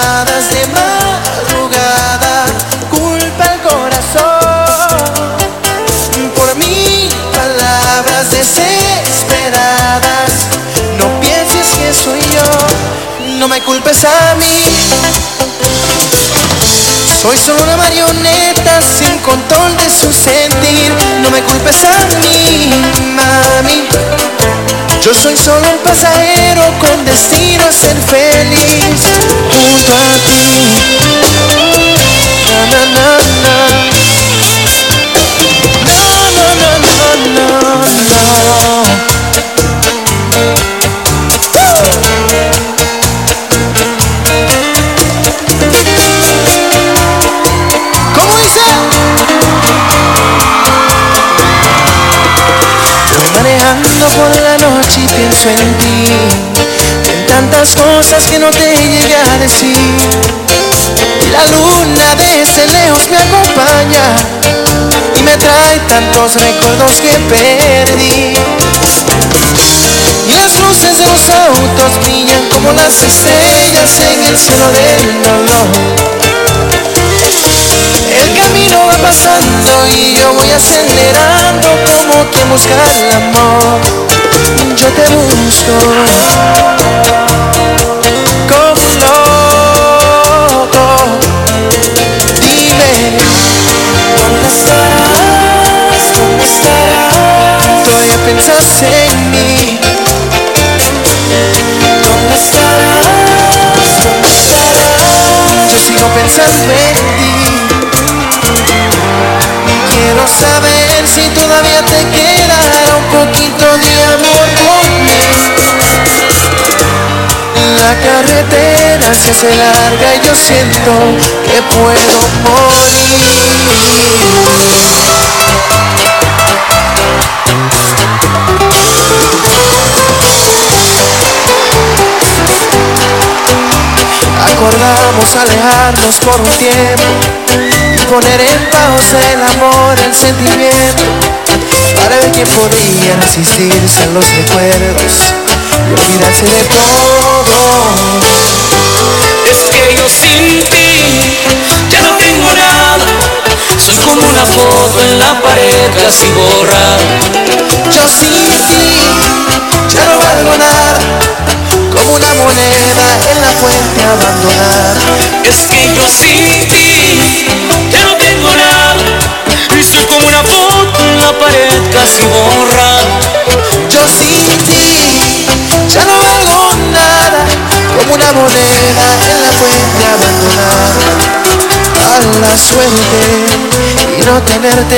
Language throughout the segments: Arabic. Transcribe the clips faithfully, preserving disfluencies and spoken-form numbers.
llamadas de madrugada, culpa al corazón por mil palabras desesperadas. No pienses que soy yo, no me culpes a mí. Soy solo una marioneta sin control de su sentir. No me culpes a mí, mami. Yo soy solo un pasajero con destino a ser feliz junto a ti. Na, na, na, na. No, no, no, no, no, no. ¿Cómo dice? Voy manejando por la noche y pienso en ti, en tantas cosas que no te llegué a decir. Y la luna desde lejos me acompaña y me trae tantos recuerdos que perdí. Y las luces de los autos brillan como las estrellas en el cielo del dolor. El camino va pasando y yo voy acelerando como quien busca el amor. Yo te busco como un loco. Dime, ¿dónde estarás? ¿Dónde estarás? Todavía piensas en mí. ¿Dónde estarás? ¿Dónde estarás? Yo sigo pensando en ti. Quiero saber si todavía te quedará un poquito de amor conmigo. La carretera se hace larga y yo siento que puedo morir. Acordamos alejarnos por un tiempo, poner en pausa el amor, el sentimiento, para ver quién podía resistirse a los recuerdos y olvidarse de todo. Es que yo sin ti ya no tengo nada, soy como una foto en la pared casi borrada. Yo sin ti ya no valgo nada, como una moneda en la fuente abandonada. Es que yo sin ti ya no tengo nada, y soy como una foto en la pared casi borrada. Yo sin ti ya no valgo nada, como una moneda en la fuente abandonada. A la suerte y no tenerte.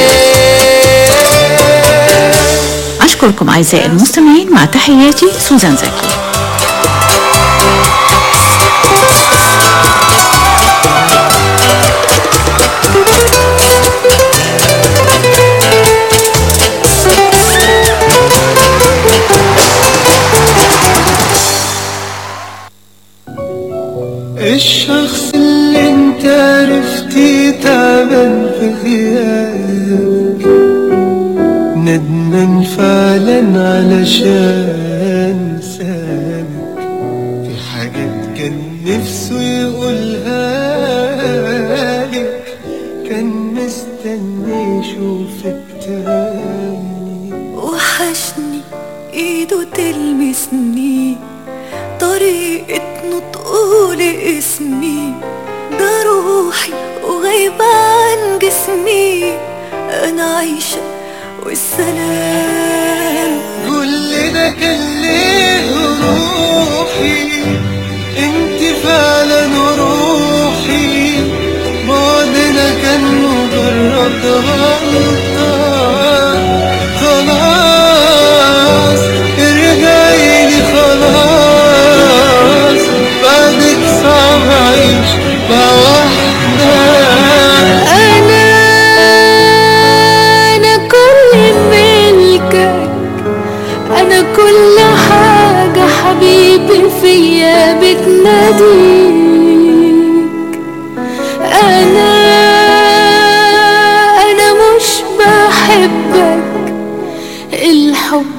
أشكركم أعزائي المستمعين، مع تحياتي سوزان زكي. الشخص اللي انت عرفتي تعبان في غيابك، ندمان فعلا علشان سابك. في حاجات كان نفسه يقولها لك، كان مستني يشوفك تاني. وحشني ايده تلمسني، طريقة نطقه لاسمي، ده روحي وغايبة عن جسمي، أنا عايشة والسلام. كل ده كان ليه روحي، انت فعلا روحي. بعدنا كان مجرد غلطة، خلاص ارجعيلي خلاص. بعدك صعب أعيش مع واحدة. أنا أنا كل ملكك، أنا كل حاجة حبيبي فيا بتناديك. أنا أنا مش بحبك، الحب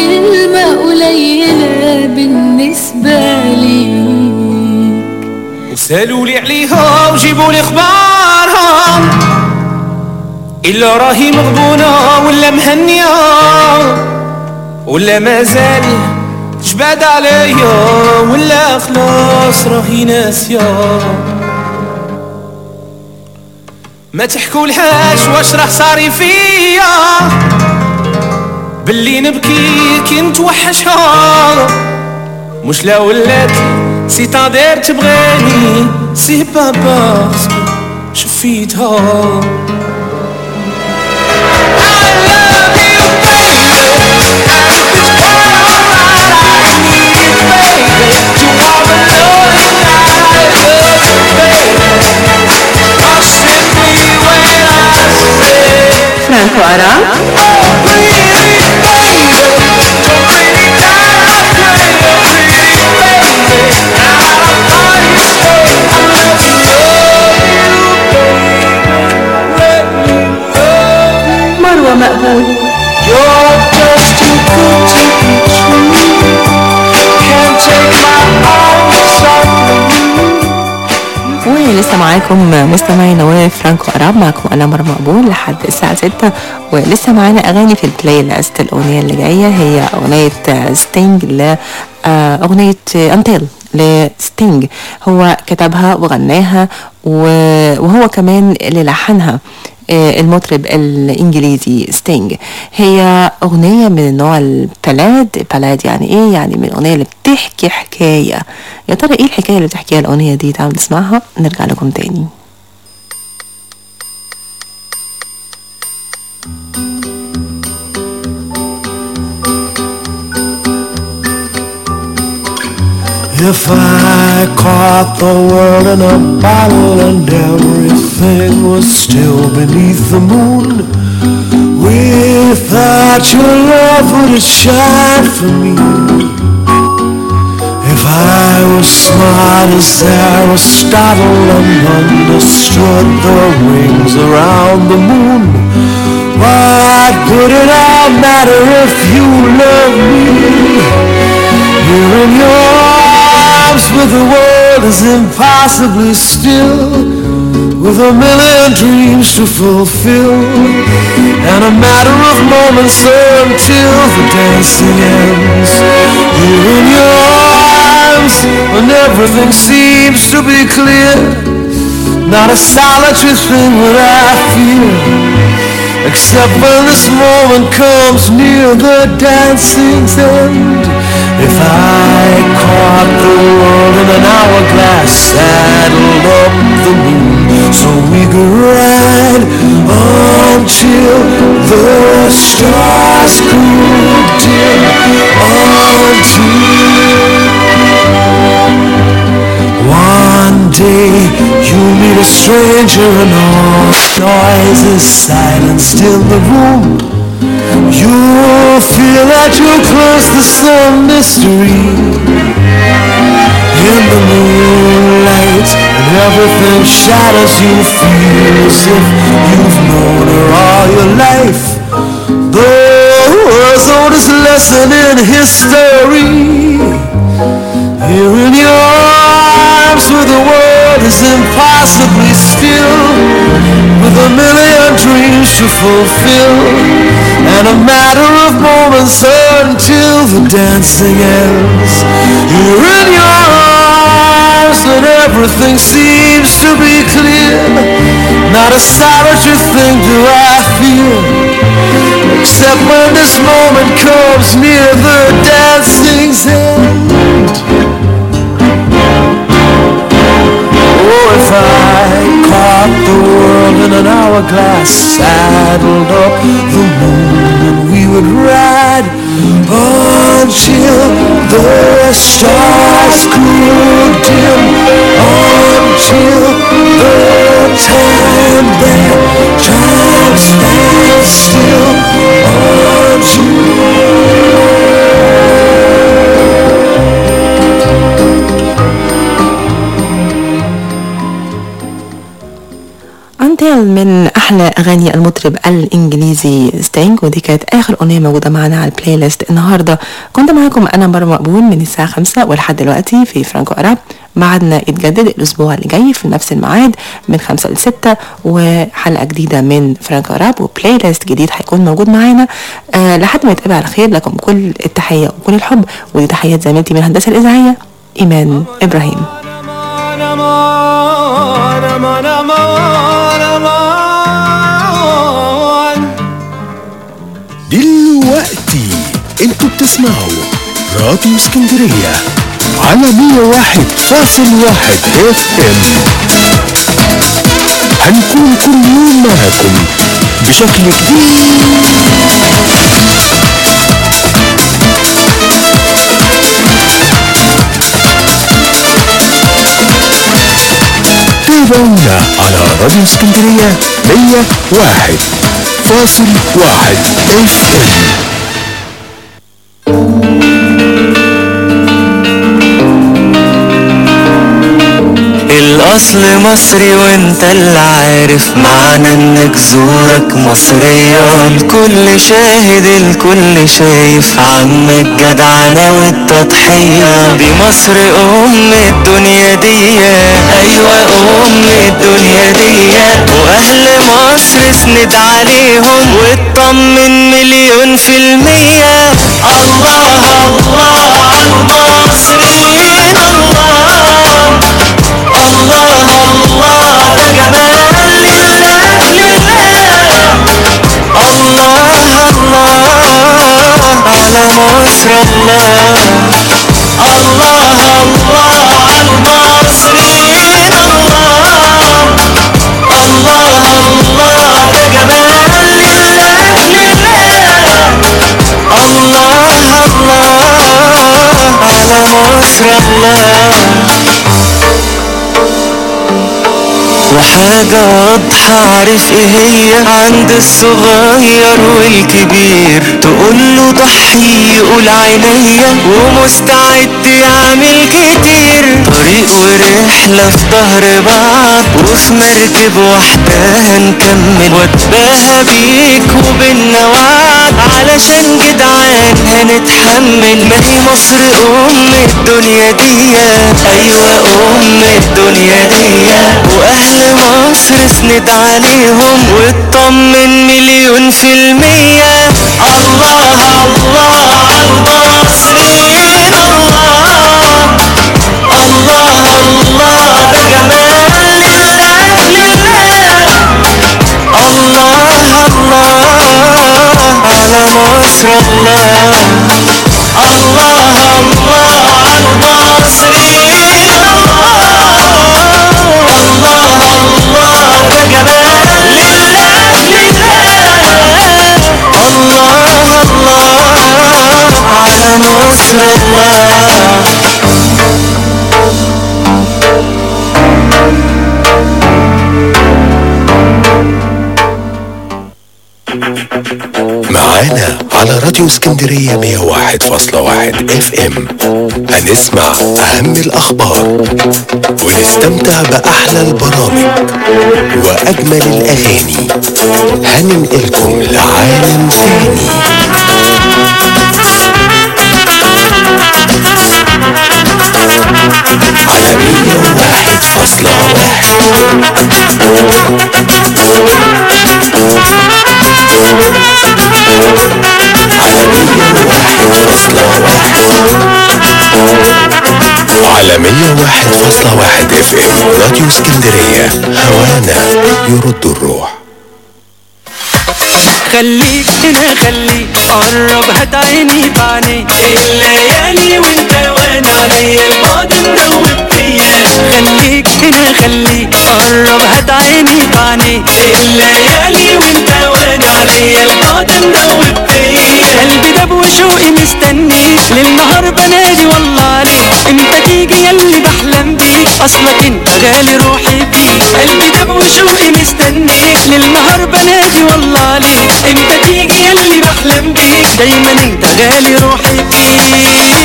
كلمة قليلة بالنسبة ليك. سالوا لي عليها وجيبوا لي اخبارها، الا راهي مغبونه ولا مهنيه ولا مازال جباد عليا ولا خلاص راهي ناسيه. ما تحكولهاش واش راه صاري فيا، باللي نبكي كي نتوحشها، مش لا ولات سي تقدر تبغاني سي با باسكو شفيتها. فرانكو أراب. مروة مقبول. ولسه معاكم مستمعينا وفرانكو أراب، معكم أنا مرة مقبول لحد الساعة ستة، ولسه معانا أغاني في البلاي لاست. الأغنية اللي جاية هي أغنية ستينج ل أغنية أنتيل لستينج، هو كتبها وغناها وهو كمان اللي لحنها المطرب الإنجليزي ستينج. هي أغنية من النوع البلاد. بلاد يعني إيه؟ يعني من الأغنية اللي بتحكي حكاية. يا ترى إيه الحكاية اللي بتحكيها الأغنية دي؟ تعالوا نسمعها نرجع لكم تاني. If I caught the world in a bottle and everything was still beneath the moon, without your love would it shine for me? If I was smart as Aristotle and understood the rings around the moon, what would it all matter if you loved me? Here in your with the world is impossibly still, with a million dreams to fulfill, and a matter of moments until the dancing ends. Here in your arms, when everything seems to be clear, not a solitary thing would I fear, except when this moment comes near the dancing's end. If I caught the world in an hourglass, saddled up the moon so we could ride until the stars grew dim, until one day you meet a stranger and all noise is silenced in the room. You'll feel that you'll close the sun mystery in the moonlight, and everything shadows. You feel as if you've known her all your life, the world's oldest lesson in history. Here in your arms where the world is impossibly still, with a million dreams to fulfill, and a matter of moments until the dancing ends. You're in your arms when everything seems to be clear, not a solitary thing do I feel, except when this moment comes near the dancing's end. Oh, if I caught the world in an hourglass, saddled up the moon, and we would ride until the stars grew dim, until the time that time stands still, until أنتيل من أحلى أغاني المطرب الإنجليزي ستينج، ودي كانت آخر أغنية موجودة معنا على البلاي ليست النهاردة. كنت معاكم أنا مرة مقبول من الساعة خمسة ولحد دلوقتي في فرانكو أراب. بعدنا يتجدد الأسبوع اللي جاي في نفس الميعاد من خمسة لستة، وحلقة جديدة من فرانكو أراب وبلاي ليست جديد هيكون موجود معانا أه لحد ما يتقابل على خير. لكم كل التحية وكل الحب، ودي تحيات زميلتي من الهندسة الإذاعية إيمان إبراهيم. دلوقتي انتوا بتسمعوا راديو اسكندرية على مية وواحد فاصل واحد اف ام. هنكون كل يوم معاكم بشكل جديد. تابعونا على راديو اسكندرية مية وواحد فاصل واحد اف ام. الأصل مصري وانت اللي عارف معنى انك زورك مصرية. الكل شاهد الكل شايف عمك جدعنة والتضحية. دي مصر أم الدنيا دي، أيوة أم الدنيا دي. وأهل مصر اسند عليهم واطمن مليون في المية. الله الله عالمصريين، الله الله الله ده جمال لله لله. الله الله على مصر، الله الله الله عالمصريين، الله الله الله ده جمال لله لله. الله الله على مصر، الله. وحاجة واضحة عارف ايه هي عند الصغير والكبير. تقوله ضحي يقول عينيا ومستعد يعمل كتير. طريق ورحلة في ظهر بعض وفي مركب واحدة هنكمل. واتباهى بيك وبينا وعد علشان جدعان هنتحمل. ما هي مصر أم الدنيا دي، أيوة أم الدنيا دي. وأهل مصر اسند عليهم واطمن مليون في المية. الله الله عالمصريين، الله الله الله ده جمال لله لله. الله الله على مصر، الله الله الله عالمصريين، الله الله الله ده جمال لله لله. الله الله على مصر، الله. معانا على راديو اسكندرية مية وواحد فاصلة واحد اف ام هنسمع اهم الاخبار ونستمتع باحلى البرامج واجمل الاغاني. هننقلكم لعالم ثاني. على مية وواحد فاصلة واحد على مية وواحد فاصلة واحد اف ام راديو اسكندرية. هوانا يرد الروح. خليك هنا خليك قرب هات عيني بعينيك. الليالي وانت وانا عليا البعد مدوب فيا. خليك هنا خليك قرب هات عيني بعينيك. الليالي وانت وانا عليا البعد مدوب فيا. قلبي داب وشوقي مستنيك للنهار بنادي والله عليك. امتى تيجي ياللي بحلم بيك اصلك انت غالي روحي بيك. قلبي داب وشوقي مستنيك للنهار بنادي والله عليك. امتى تيجي ياللي بحلم بيك دايما انت غالي روحي بيك.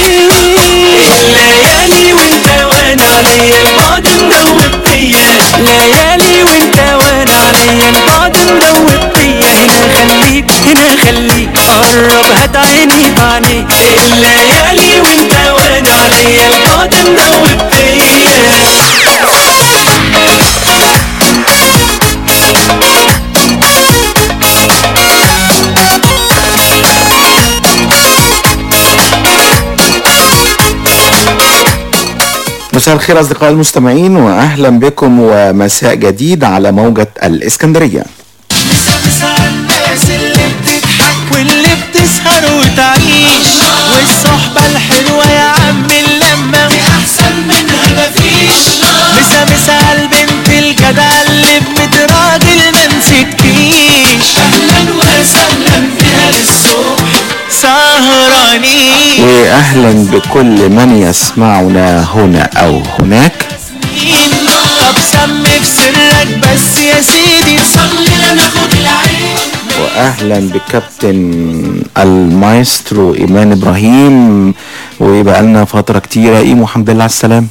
الليالي وانت وانا عليا البعد مدوب فيا. ليالي وانت وانا عليا البعد مدوب فيا. هنا خليك هنا خليك قرب هات عيني بعينيك الليالي وانت وانا عليا البعد مدوب فيا مساء الخير أصدقائي المستمعين وأهلا بكم ومساء جديد على موجة الإسكندرية. مساء الناس اللي بتضحك واللي بتسهر وتعيش والصحبة الحلوة يا عم اللمة في أحسن منها مفيش. مسا مسا البنت الجدع اللي بميت راجل منسكتيش أهلا وسهلا بها للصبح سهرانين. وأهلا بكل من يسمعنا هنا أو هناك. طب سمي في سرك بس يا سيدي صلي ناخد العين. وأهلا بكابتن المايسترو إيمان إبراهيم ويبقى لنا فترة كتيرة. إيه الحمد لله على السلام.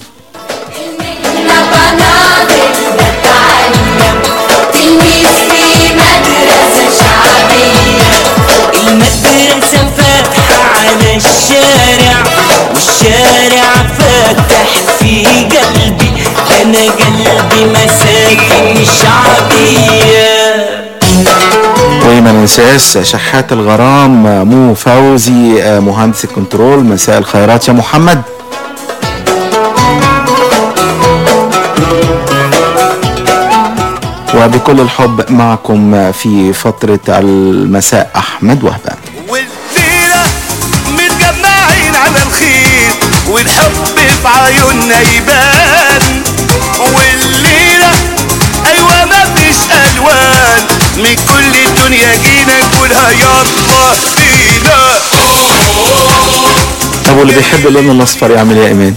المدرسة فاتحة على الشارع والشارع فاتح في قلبي أنا قلبي مساكن شعبية. وما ننساش شحات الغرام مو فوزي مهندس الكنترول. مساء الخيرات يا محمد. وبكل الحب معكم في فترة المساء أحمد وهبة. والليلة متجمعين على الخير والحب في عيوننا يبان. والليلة أيوة مفيش ألوان من كل الدنيا جينا نقولها يلا بينا. طب واللي بيحب اللون الأصفر يعمل ايه يا إيمان؟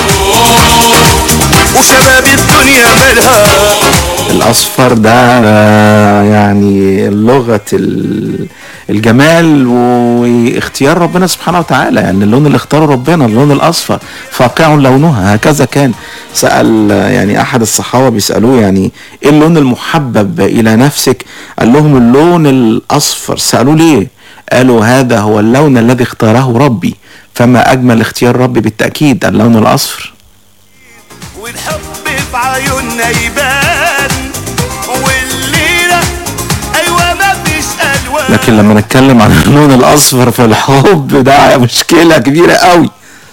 وشباب الدنيا مالها الأصفر ده يعني لغة الجمال واختيار ربنا سبحانه وتعالى. يعني اللون اللي اختاره ربنا اللون الأصفر فاقع لونها هكذا كان. سأل يعني أحد الصحابة بيسألوه يعني إيه اللون المحبب إلى نفسك؟ قال لهم اللون الأصفر. سألوه ليه؟ قالوا هذا هو اللون الذي اختاره ربي فما أجمل اختيار ربي بالتأكيد اللون الأصفر. والحب في عيوننا يبان والليلة أيوة مفيش ألوان. لكن لما نتكلم عن اللون الأصفر في الحب ده مشكلة كبيرة قوي.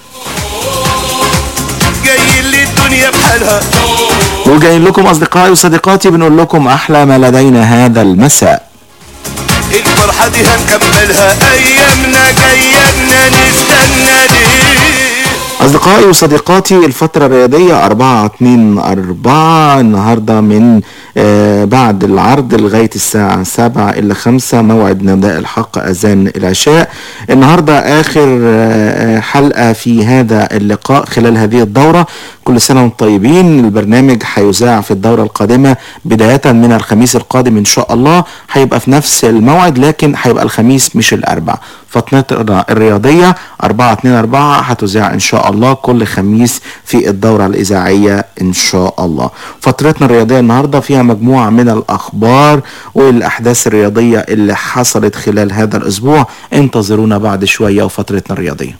جايين للدنيا بحالها وجايين لكم أصدقائي وصديقاتي بنقول لكم أحلى ما لدينا هذا المساء. الفرحة دي هنكملها أيامنا جايبنا نستنى ليه. أصدقائي وصديقاتي الفترة الرياضية أربعة اتنين أربعة النهاردة من آه بعد العرض لغاية الساعة سبعة إلى خمسة موعد نداء الحق أذان العشاء. النهاردة آخر آه حلقة في هذا اللقاء خلال هذه الدورة. كل سنة وانتم طيبين. البرنامج هيذاع في الدورة القادمة بداية من الخميس القادم إن شاء الله. هيبقى في نفس الموعد لكن هيبقى الخميس مش الأربع. فترتنا الرياضية أربعة اتنين أربعة هتذاع إن شاء الله كل خميس في الدورة الإذاعية إن شاء الله. فترتنا الرياضية النهاردة فيها مجموعة من الأخبار والأحداث الرياضية اللي حصلت خلال هذا الأسبوع. انتظرونا بعد شوية وفترتنا الرياضية.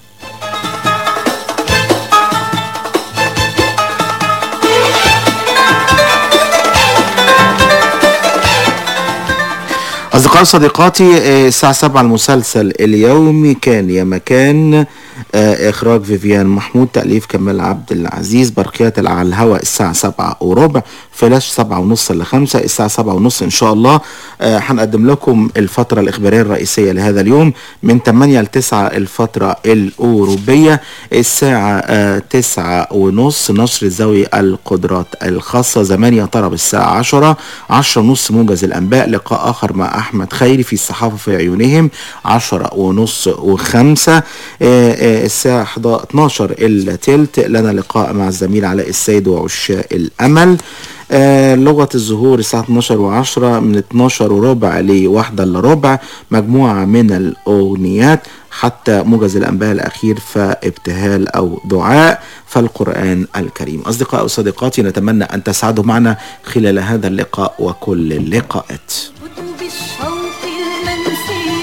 أصدقائي وصديقاتي الساعة سبعة المسلسل اليومي كان يا مكان إخراج فيفيان محمود تأليف كمال عبد العزيز. برقيات على الهواء الساعة سبعة وربع. فلاش سبعة ونص لخمسة. الساعة سبعة ونص إن شاء الله هنقدم لكم الفترة الإخبارية الرئيسية لهذا اليوم من ثمانية لتسعة الفترة الأوروبية. الساعة تسعة ونص نشر ذوي القدرات الخاصة. زمان يا ترى بالساعة عشرة. عشرة ونص موجز الأنباء لقاء آخر مع أحمد خيري في الصحافة في عيونهم. عشرة ونص وخمسة. الساعة اتناشر إلا تلت لنا لقاء مع الزميل علاء السيد وعشاق الأمل. آه لغة الزهور الساعة اتناشر وعشرة من اتناشر وربع لواحدة الا ربع مجموعة من الأغنيات حتى موجز الأنباء الأخير فابتهال أو دعاء فالقرآن الكريم. أصدقائي وصديقاتي نتمنى أن تسعدوا معنا خلال هذا اللقاء وكل اللقاءات. بالشوق المنسي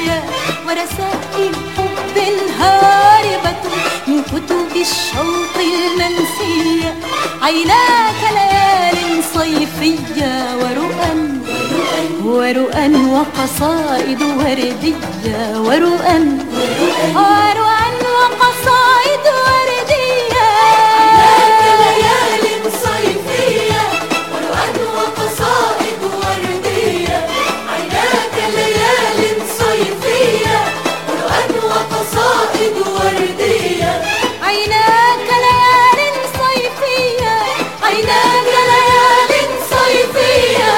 مسائل حب هاربة من كتب الشوق المنسية. عيناك ليال صيفية ورؤى ورؤى وقصائد وردية ورؤى ورؤى وقصائد وردية. عيناك ليال صيفية ورؤى وقصائد وردية. عيناك ليال صيفية ورؤى وقصائد وردية. عيناك ليال صيفية عيناك ليال صيفية.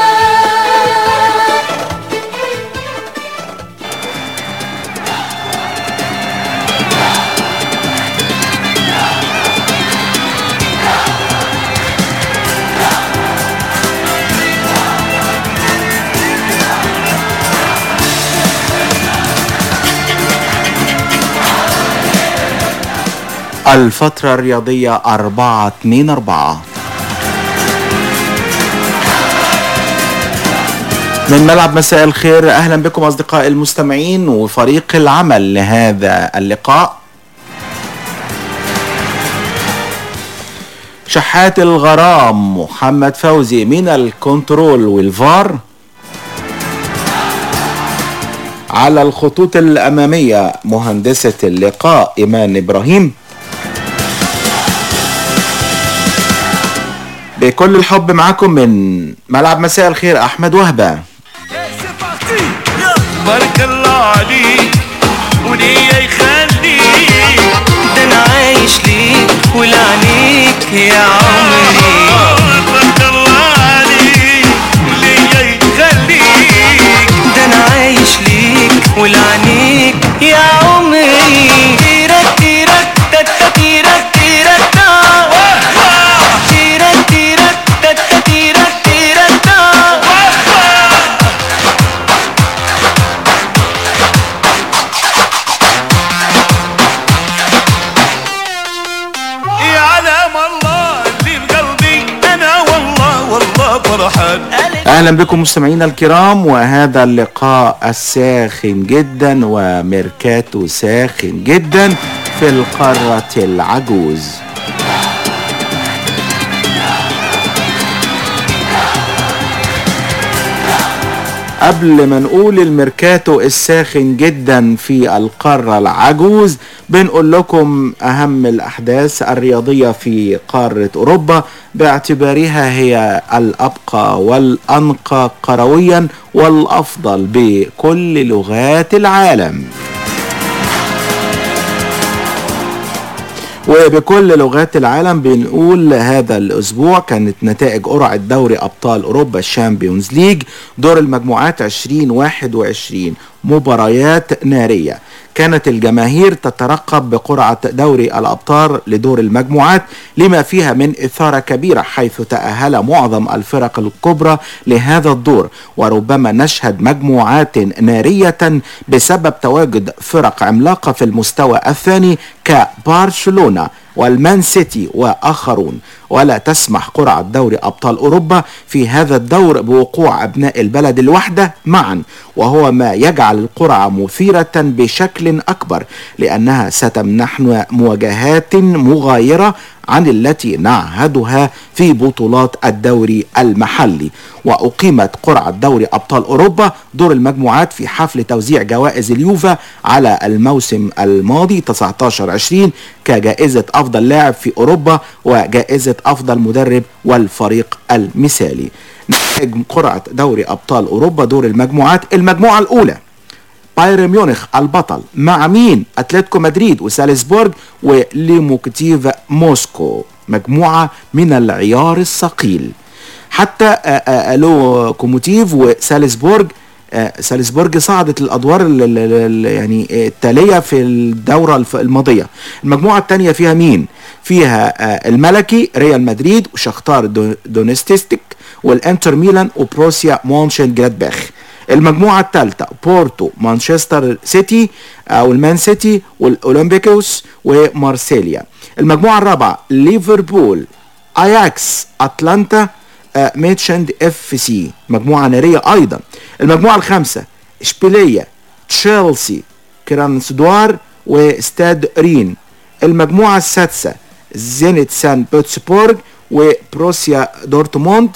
الفترة الرياضية أربعة اتنين أربعة من ملعب مساء الخير. أهلا بكم أصدقائي المستمعين وفريق العمل لهذا اللقاء. شحات الغرام محمد فوزي من الكنترول والفار. على الخطوط الأمامية مهندسة اللقاء إيمان إبراهيم. بكل الحب معاكم من ملعب مساء الخير أحمد وهبة. بارك الله عليك وليا يخليك، ده انا عايش ليك ولعنيك يا عمري. بارك الله عليك وليا يخليك، ده انا عايش ليك ولعنيك يا عمري. تيرك تيرك تتا تيرك تيرك تا تيرك تيرك تتا تيرك تيرك تا. يا علام الله اللي بقلبي انا والله والله فرحان. أهلا بكم مستمعينا الكرام، وهذا اللقاء الساخن جدا وميركاتو ساخن جدا في القارة العجوز. قبل ما نقول الميركاتو الساخن جدا في القارة العجوز بنقول لكم أهم الأحداث الرياضية في قارة أوروبا باعتبارها هي الأبقى والأنقى كرويا والأفضل بكل لغات العالم. وبكل لغات العالم بنقول هذا الأسبوع كانت نتائج قرعة دوري أبطال أوروبا الشامبيونز ليج دور المجموعات عشرين واحد وعشرين، مباريات نارية. كانت الجماهير تترقب بقرعة دوري الأبطال لدور المجموعات لما فيها من إثارة كبيرة، حيث تأهل معظم الفرق الكبرى لهذا الدور، وربما نشهد مجموعات نارية بسبب تواجد فرق عملاقة في المستوى الثاني كبرشلونة والمان سيتي وآخرون. ولا تسمح قرعة دوري أبطال أوروبا في هذا الدور بوقوع أبناء البلد الواحدة معا، وهو ما يجعل القرعة مثيرة بشكل أكبر، لأنها ستمنحنا مواجهات مغايرة عن التي نعهدها في بطولات الدوري المحلي. وأقيمت قرعة دوري أبطال أوروبا دور المجموعات في حفل توزيع جوائز اليوفا على الموسم الماضي تسعة عشر عشرين كجائزة أفضل لاعب في أوروبا وجائزة أفضل مدرب والفريق المثالي. نتائج قرعة دوري أبطال أوروبا دور المجموعات: المجموعة الأولى بايرن ميونخ البطل مع مين؟ أتلتيكو مدريد وسالزبورغ وليموكتيف موسكو، مجموعة من العيار الثقيل. حتى لوكوموتيف وسالزبورغ سالزبورغ صعدت الادوار يعني التاليه في الدوره الماضيه. المجموعه الثانيه فيها مين؟ فيها الملكي ريال مدريد وشختار دونيستيك والانتر ميلان وبروسيا مونشن جلادباخ. المجموعه الثالثه بورتو مانشستر سيتي او المان سيتي والاولمبيكوس ومارسيليا. المجموعه الرابعه ليفربول اياكس اتلانتا ميتشند اف سي، مجموعه ناريه ايضا. المجموعه الخامسه اشبيليه تشيلسي كرانسدوار وستاد رين. المجموعة السادسة زينيت سان بيتسبورغ وبروسيا دورتموند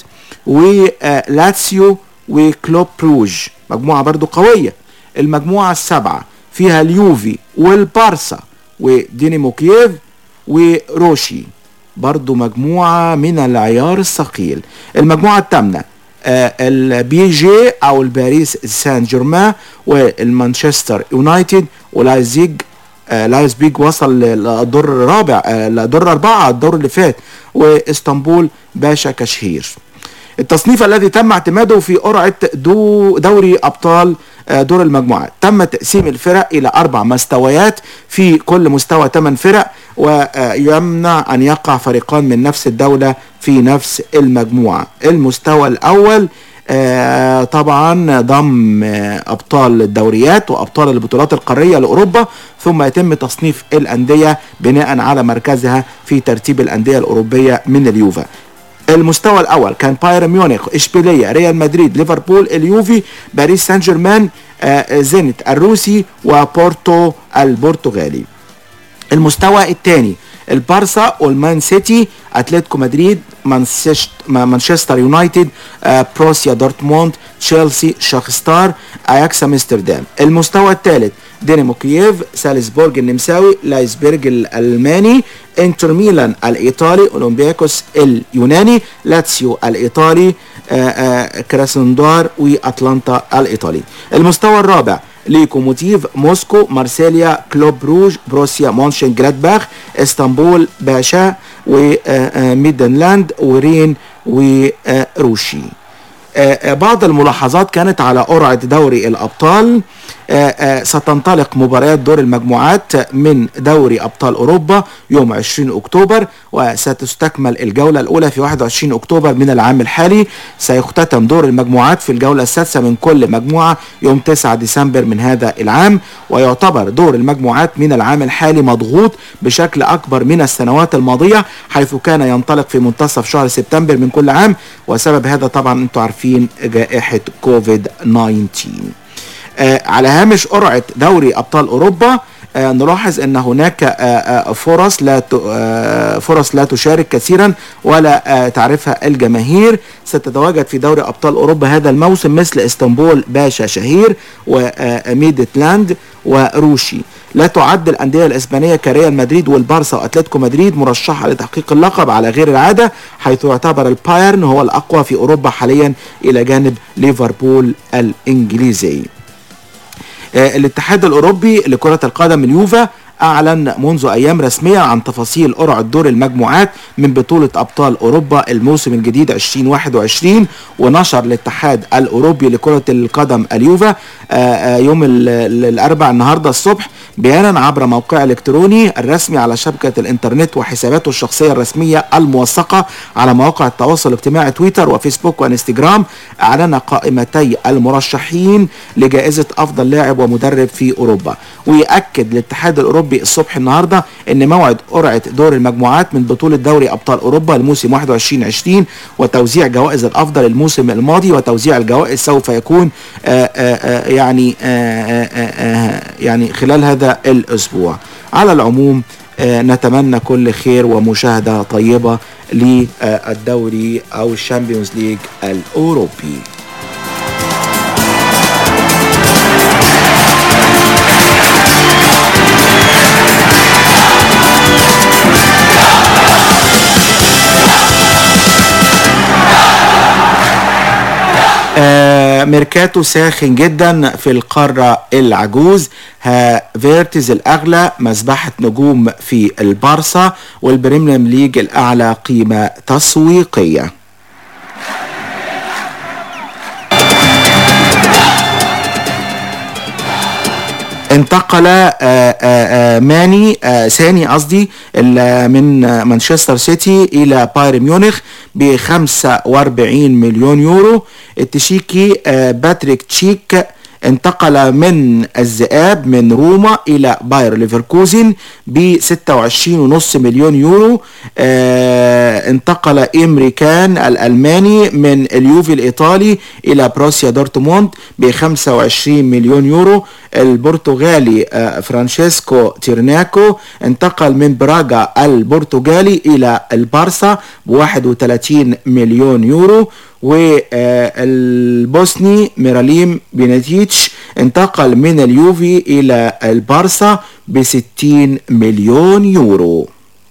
ولاتسيو وكلوب بروج، مجموعة برضو قوية. المجموعة السابعة فيها اليوفي والبارسا ودينامو كييف وروشي، برضو مجموعة من العيار الثقيل. المجموعة الثامنة آه البي جي او الباريس سان جيرمان والمانشستر يونايتد ولايزيج. آه لايزبيج وصل للدور الرابع، آه للدور الاربعة الدور اللي فات، واسطنبول باشا كشهير. التصنيف الذي تم اعتماده في قرعة دو دوري ابطال دور المجموعات، تم تقسيم الفرق الى اربع مستويات، في كل مستوى ثمان فرق، ويمنع ان يقع فريقان من نفس الدولة في نفس المجموعة. المستوى الاول آه طبعا ضم آه ابطال الدوريات وابطال البطولات القارية لاوروبا، ثم يتم تصنيف الاندية بناء على مركزها في ترتيب الاندية الاوروبية من اليوفا. المستوى الاول كان بايرن ميونخ، اشبيلية، ريال مدريد، ليفربول، اليوفي، باريس سان جيرمان، آه زينت الروسي، وبورتو البرتغالي. المستوى الثاني البارسا والمان سيتي، اتلتيكو مدريد، مانشستر يونايتد، آه بروسيا دورتموند، تشيلسي، شاخستار، اياكس امستردام. المستوى الثالث دينامو كييف، سالزبورج النمساوي، لايسبرج الالماني، انتر ميلان الايطالي، اولمبياكوس اليوناني، لاتسيو الايطالي، آآ آآ كراسنودار واتلانتا الايطالي. المستوى الرابع ليكوموتيف موسكو، مارسيليا، كلوب بروج، بروسيا مونشن جلادباخ، اسطنبول باشا، وميدنلاند ورين وروشي. بعض الملاحظات كانت على قرعة دوري الأبطال. ستنطلق مباريات دور المجموعات من دوري أبطال أوروبا يوم عشرين أكتوبر، وستستكمل الجولة الأولى في واحد وعشرين أكتوبر من العام الحالي. سيختتم دور المجموعات في الجولة السادسة من كل مجموعة يوم تسعة ديسمبر من هذا العام. ويعتبر دور المجموعات من العام الحالي مضغوط بشكل أكبر من السنوات الماضية، حيث كان ينطلق في منتصف شهر سبتمبر من كل عام، وسبب هذا طبعا أنتم عارفين جائحة كوفيد تسعة عشر. آه على هامش قرعة دوري أبطال أوروبا آه نلاحظ أن هناك آه آه فرص لا آه فرص لا تشارك كثيرا ولا آه تعرفها الجماهير. ستتواجد في دوري أبطال أوروبا هذا الموسم مثل اسطنبول باشا شهير وميدتلاند وروشي. لا تعد الأندية الإسبانية كريال مدريد والبارسا وأتلتيكو مدريد مرشحة لتحقيق اللقب على غير العادة، حيث يعتبر البايرن هو الأقوى في أوروبا حاليا إلى جانب ليفربول الإنجليزي. الاتحاد الأوروبي لكرة القدم اليوفا أعلن منذ أيام رسميا عن تفاصيل قرعة دور المجموعات من بطولة أبطال أوروبا الموسم الجديد عشرين واحد وعشرين. ونشر الاتحاد الأوروبي لكرة القدم اليوفا يوم الأربعاء النهاردة الصبح بيانا عبر موقع الكتروني الرسمي على شبكة الانترنت وحساباته الشخصية الرسمية الموثقة على مواقع التواصل الاجتماعي تويتر وفيسبوك وانستجرام. أعلن قائمتي المرشحين لجائزة أفضل لاعب ومدرب في أوروبا. ويأكد الاتحاد الأوروبي الصبح النهاردة أن موعد قرعة دور المجموعات من بطولة دوري أبطال أوروبا الموسم واحد وعشرين عشرين وتوزيع جوائز الأفضل الموسم الماضي وتوزيع الجوائز سوف يكون آآ آآ يعني آآ آآ يعني خلال هذا الأسبوع. على العموم نتمنى كل خير ومشاهدة طيبة للدوري أو الشامبيونز ليج الأوروبي. آه ميركاتو ساخن جدا في القارة العجوز. فيرتز الأغلى مذبحة نجوم في البارسا، والبريميوم ليج الأعلى قيمة تسويقية. انتقل آآ آآ ماني ساني قصدي من مانشستر سيتي إلى بايرن ميونخ ب خمسة وأربعين مليون يورو. التشيكي باتريك تشيك انتقل من الذئاب من روما إلى باير ليفركوزن ب ستة وعشرين فاصلة خمسة مليون يورو. اه انتقل إمري كان الألماني من اليوفي الإيطالي إلى بروسيا دورتموند ب خمسة وعشرين مليون يورو. البرتغالي اه فرانشيسكو تيرناكو انتقل من براغا البرتغالي إلى البارسا ب واحد وثلاثين مليون يورو. والبوسني ميراليم بينيتيتش انتقل من اليوفي إلى البارسا ب ستين مليون يورو.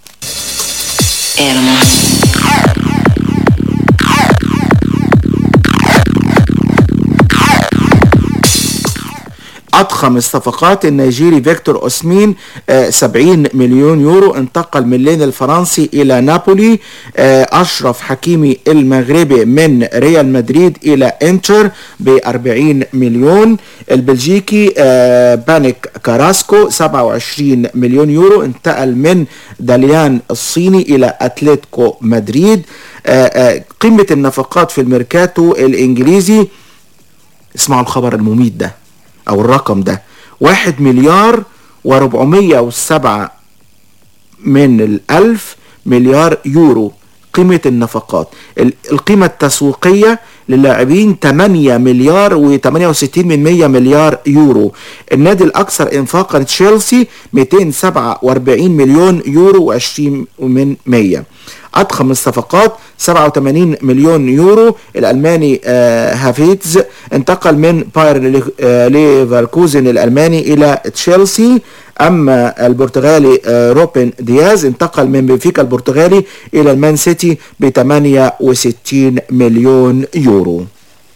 أضخم الصفقات النيجيري فيكتور أوسمين آه سبعين مليون يورو، انتقل من لين الفرنسي إلى نابولي. آه أشرف حكيمي المغربي من ريال مدريد إلى إنتر ب أربعين مليون. البلجيكي آه بانيك كاراسكو سبعة وعشرين مليون يورو، انتقل من داليان الصيني إلى أتلتيكو مدريد. آه آه قيمة النفقات في الميركاتو الإنجليزي، اسمعوا الخبر المميت ده او الرقم ده، واحد مليار وربعمية وسبعة من الالف مليار يورو قيمة النفقات. القيمة التسويقية للاعبين ثمانية مليار وثمانية وستين من مية مليار يورو. النادي الاكثر انفاقا تشيلسي مئتين وسبعة وأربعين مليون يورو وعشرين من مية. أضخم الصفقات سبعة وثمانين مليون يورو، الألماني آه هافيتز انتقل من باير آه ليفركوزن الألماني إلى تشيلسي. أما البرتغالي آه روبن دياز انتقل من بنفيكا البرتغالي إلى المان سيتي ب ثمانية وستين مليون يورو.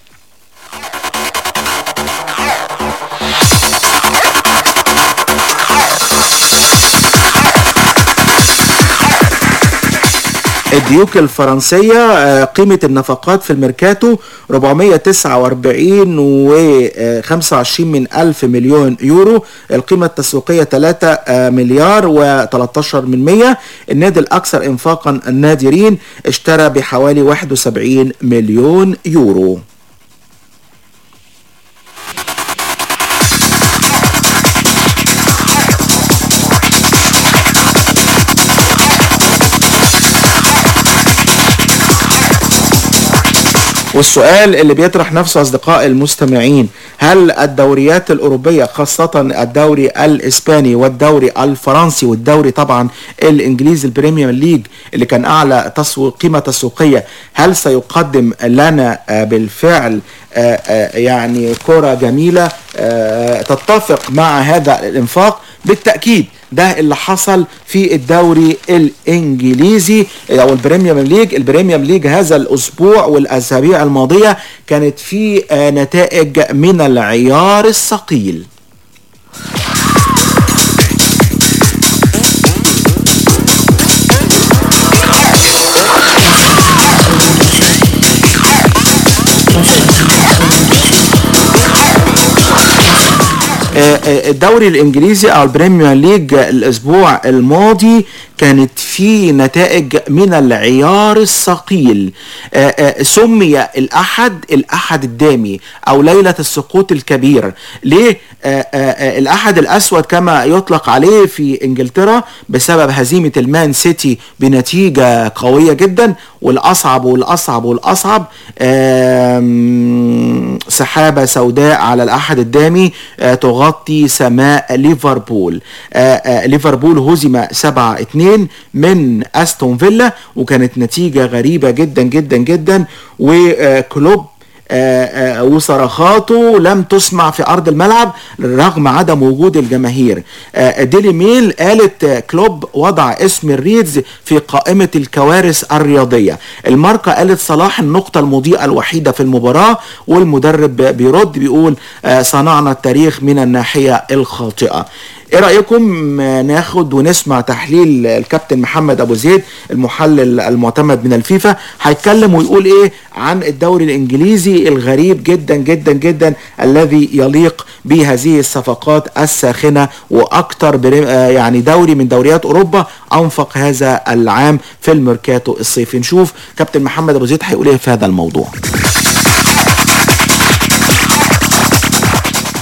الديوك الفرنسية قيمة النفقات في الميركاتو أربعمية وتسعة وأربعين وخمسة وعشرين من ألف مليون يورو. القيمة التسويقية ثلاثة مليار وثلاثة من مية. النادي الأكثر إنفاقا النادرين اشترى بحوالي واحد وسبعين مليون يورو. والسؤال اللي بيطرح نفسه أصدقاء المستمعين، هل الدوريات الأوروبية خاصة الدوري الإسباني والدوري الفرنسي والدوري طبعا الإنجليزي البريمير ليج اللي كان أعلى تسويق قيمة تسويقية، هل سيقدم لنا بالفعل يعني كرة جميلة تتفق مع هذا الإنفاق؟ بالتأكيد ده اللي حصل في الدوري الانجليزي او البريميوم ليج. البريميوم ليج هذا الاسبوع والاسابيع الماضيه كانت في نتائج من العيار الثقيل. الدوري الانجليزي او البريمير ليج الاسبوع الماضي كانت في نتائج من العيار الثقيل. سمي الاحد الاحد الدامي او ليلة السقوط الكبير. ليه؟ الاحد الاسود كما يطلق عليه في انجلترا بسبب هزيمة المان سيتي بنتيجة قوية جدا، والاصعب والاصعب والاصعب سحابة سوداء على الاحد الدامي تغطي سماء ليفربول. ليفربول هزم سبعة اثنين من استون فيلا، وكانت نتيجة غريبة جدا جدا جدا، وكلوب آآ آآ وصرخاته لم تسمع في أرض الملعب رغم عدم وجود الجماهير. ديلي ميل قالت كلوب وضع اسم الريدز في قائمة الكوارث الرياضية. الماركة قالت صلاح النقطة المضيئة الوحيدة في المباراة، والمدرب بيرد بيقول صنعنا التاريخ من الناحية الخاطئة. ايه رأيكم ناخد ونسمع تحليل الكابتن محمد ابو زيد المحلل المعتمد من الفيفا، هيتكلم ويقول ايه عن الدوري الانجليزي الغريب جدا جدا جدا الذي يليق بهذه الصفقات الساخنة، واكتر يعني دوري من دوريات اوروبا انفق هذا العام في الميركاتو الصيفي. نشوف كابتن محمد ابو زيد هيقول ايه في هذا الموضوع.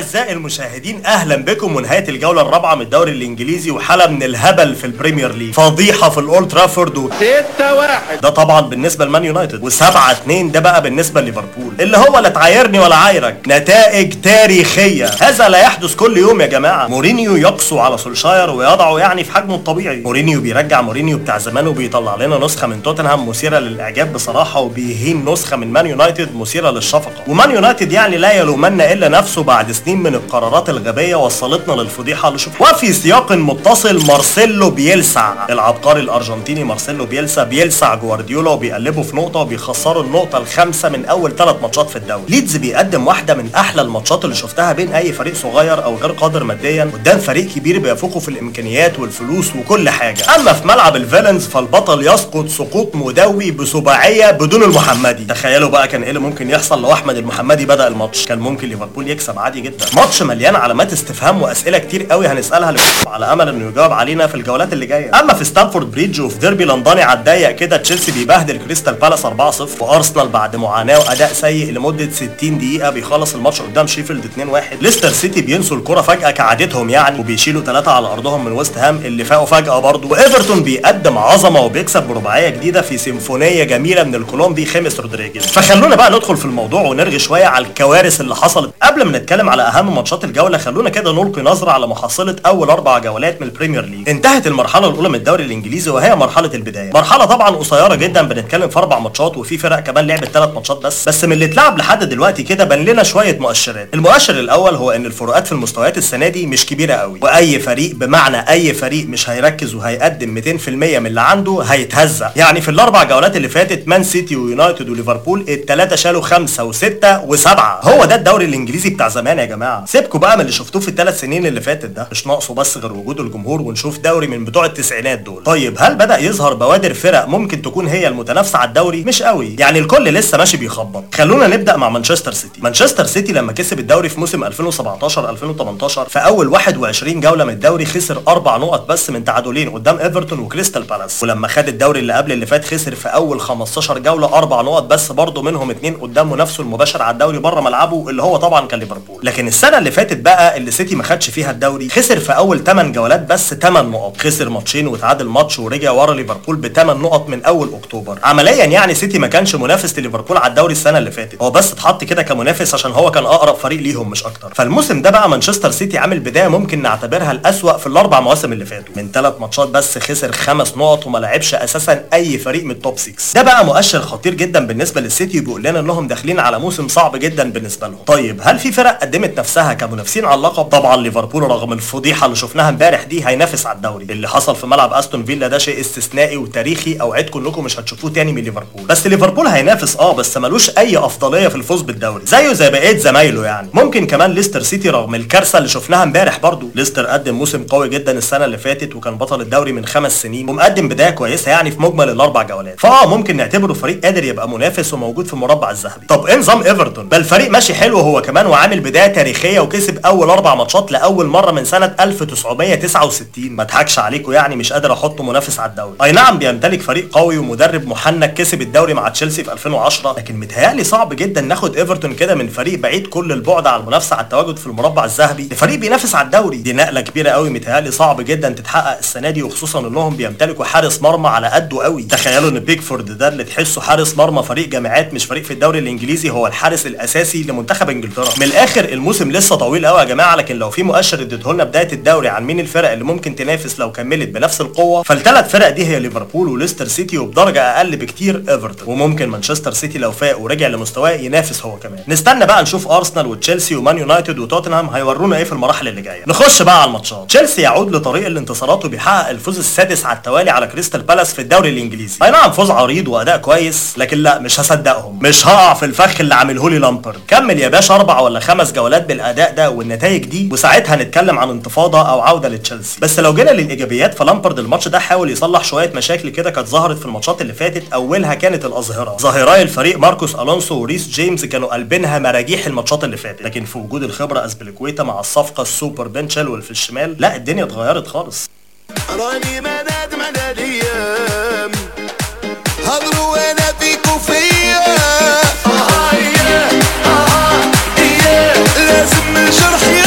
أعزائي المشاهدين، أهلا بكم ونهاية الجولة الرابعة من الدوري الإنجليزي وحالة من الهبل في البريمير ليج. فضيحة في الأولد ترافورد و... ستة واحد ده طبعا بالنسبة لمان يونايتد، وسبعة اتنين ده بقى بالنسبة لليفربول اللي هو لا تعايرني ولا عايرك. نتائج تاريخية، هذا لا يحدث كل يوم يا جماعة. مورينيو يقسو على سولشاير ويضعه يعني في حجمه الطبيعي. مورينيو بيرجع مورينيو بتاع زمان وبيطلع لنا نسخة من توتنهام مثيرة للإعجاب بصراحة، وبيهين نسخة من مان يونايتد مثيرة للشفقة. ومان يونايتد يعني لا يلومن إلا نفسه بعد سنين من القرارات الغبية وصلتنا للفضيحة اللي شوفها. وفي سياق متصل، مارسيلو بيلسع العبقري الأرجنتيني مارسيلو بيلسع بيلسع جوارديولا وبيقلبه في نقطة وبيخسروا النقطة الخامسة من أول ثلاث ماتشات في الدوري. ليدز بيقدم واحدة من أحلى الماتشات اللي شفتها بين أي فريق صغير أو غير قادر ماديا قدام فريق كبير بيفوقه في الإمكانيات والفلوس وكل حاجة. أما في ملعب الفيلنز فالبطل يسقط سقوط مدوي بسباعية بدون المحمدي. تخيلوا بقى كان إيه اللي ممكن يحصل لو أحمد المحمدي بدأ الماتش. كان ممكن ليفربول يكسب عادي جدا. ماتش مليان علامات استفهام واسئله كتير قوي هنسالها على امل انه يجاوب علينا في الجولات اللي جايه. اما في ستانفورد بريدج وفي ديربي لندني على الضيق كده، تشيلسي بيبهدل كريستال بالاس أربعة صفر، وارسنال بعد معاناه واداء سيء لمده ستين دقيقه بيخلص الماتش قدام شيفيلد اتنين واحد. ليستر سيتي بينسوا الكره فجاه كعادتهم يعني، وبيشيلوا ثلاثة على ارضهم من ويست هام اللي فاقوا فجاه برضه. وايفرتون بيقدم عظمه وبيكسب برباعيه جديده في سيمفونيه جميله من الكولومبي خيمس رودريجيز. فخلونا بقى ندخل في الموضوع ونرغي شويه على الكوارث اللي حصلت. قبل ما نتكلم على اهم ماتشات الجوله خلونا كده نلقي نظره على محصله اول اربع جولات من البريمير ليج. انتهت المرحله الاولى من الدوري الانجليزي وهي مرحله البدايه. مرحله طبعا قصيره جدا، بنتكلم في اربع ماتشات وفي فرق كمان لعبت ثلاث ماتشات بس. بس من اللي اتلعب لحد دلوقتي كده بان لنا شويه مؤشرات. المؤشر الاول هو ان الفروقات في المستويات السنه دي مش كبيره قوي، واي فريق بمعنى اي فريق مش هيركز وهيقدم مئتين في المية من اللي عنده هيتهزق. يعني في الاربع جولات اللي فاتت مان سيتي ويونايتد وليفربول الثلاثه شالوا خمسه وسته وسبعه. هو ده الدوري الانجليزي بتاع زمان يا جماعه. سيبكوا بقى من اللي شفتوه في الثلاث سنين اللي فاتت ده، مش ناقصه بس غير وجود الجمهور ونشوف دوري من بتوع التسعينات دول. طيب هل بدا يظهر بوادر فرق ممكن تكون هي المتنافسه على الدوري؟ مش قوي يعني، الكل لسه ماشي بيخبط. خلونا نبدا مع مانشستر سيتي. مانشستر سيتي لما كسب الدوري في موسم ألفين وسبعتاشر ألفين وتمنتاشر في اول واحد وعشرين جوله من الدوري خسر اربع نقط بس من تعادلين قدام ايفرتون وكريستال بالاس. ولما خد الدوري اللي قبل اللي فات خسر في اول خمستاشر جوله اربع نقط بس برضه، منهم اتنين قدام منافسه المباشر على الدوري بره ملعبه اللي هو طبعا كان ليفربول. لكن السنه اللي فاتت بقى اللي سيتي ما خدش فيها الدوري خسر في اول ثمان جولات بس ثمان نقط، خسر ماتشين وتعادل ماتش ورجع ورا ليفربول بثمان نقط من اول اكتوبر. عمليا يعني سيتي ما كانش منافس لليفربول على الدوري السنه اللي فاتت، هو بس اتحط كده كمنافس عشان هو كان اقرب فريق ليهم مش اكتر. فالموسم ده بقى مانشستر سيتي عامل بدايه ممكن نعتبرها الاسوأ في الاربع مواسم اللي فاتوا. من ثلاث ماتشات بس خسر خمس نقط وما لعبش اساسا اي فريق من التوب ستة. ده بقى مؤشر خطير جدا بالنسبه للسيتي، بيقول لنا انهم داخلين على موسم صعب جدا بالنسبه لهم. طيب هل في فرق قدمت نفسها كمنافسين على اللقب؟ طبعا ليفربول رغم الفضيحه اللي شفناها امبارح دي هينافس على الدوري. اللي حصل في ملعب استون فيلا ده شيء استثنائي وتاريخي، اوعدكم انكم مش هتشوفوه تاني من ليفربول. بس ليفربول هينافس اه بس ملوش اي افضليه في الفوز بالدوري زيه زي بقيه زمايله يعني. ممكن كمان ليستر سيتي رغم الكارثه اللي شفناها امبارح برضو. ليستر قدم موسم قوي جدا السنه اللي فاتت وكان بطل الدوري من خمس سنين ومقدم بدايه كويسه يعني في مجمل الاربع جولات، فاه ممكن نعتبره فريق قادر يبقى منافس وموجود في المربع الذهبي. طب ايه نظام ايفرتون؟ بل الفريق ماشي حلو هو كمان وعامل بدايه تاريخيه وكسب اول اربع ماتشات لاول مره من سنه ألف وتسعمية تسعة وستين. ما اضحكش عليكم يعني، مش قادر احطه منافس على الدوري. اي نعم بيمتلك فريق قوي ومدرب محنك كسب الدوري مع تشيلسي في ألفين وعشرة، لكن متهيألي صعب جدا ناخد ايفرتون كده من فريق بعيد كل البعد عن المنافسه على التواجد في المربع الذهبي لفريق بينافس على الدوري. دي نقله كبيره قوي متهيألي صعب جدا تتحقق السنه دي، وخصوصا انهم بيمتلكوا حارس مرمى على قده قوي. تخيلوا ان بيكفورد ده اللي تحسه حارس مرمى فريق جامعات مش فريق في الدوري الانجليزي هو الحارس الاساسي لمنتخب انجلترا. من الاخر الموسم لسه طويل قوي يا جماعه، لكن لو في مؤشر اديته لنا بدايه الدوري عن مين الفرق اللي ممكن تنافس لو كملت بنفس القوه، فالثلاث فرق دي هي ليفربول وليستر سيتي وبدرجه اقل بكتير ايفرتون، وممكن مانشستر سيتي لو فاق ورجع لمستواه ينافس هو كمان. نستنى بقى نشوف ارسنال وتشيلسي ومان يونايتد وتوتنهام هيورونا ايه في المراحل اللي جايه. نخش بقى على الماتشات. تشيلسي يعود لطريق الانتصارات وبيحقق الفوز السادس على التوالي على كريستال بالاس في الدوري الانجليزي. اي نعم فوز عريض واداء كويس، لكن لا مش هصدقهم، مش هقع في الفخ اللي عامله لي لامبرد. كمل يا باشا اربع ولا خمس جولات بالاداء ده والنتائج دي وساعتها نتكلم عن انتفاضه او عوده لتشيلسي. بس لو جينا للايجابيات فلامبرد الماتش ده حاول يصلح شويه مشاكل كده كانت ظهرت في الماتشات اللي فاتت. اولها كانت الاظهره، ظاهراي الفريق ماركوس الونسو وريس جيمس كانوا قلبينها مراجيح الماتشات اللي فاتت، لكن في وجود الخبره اسبليكويتا مع الصفقه السوبر بن تشيلويل في الشمال لا الدنيا اتغيرت خالص. راني مداد مدى الايام هضروا وانا فيكوا فيا اه يا اه يا لازم الجرح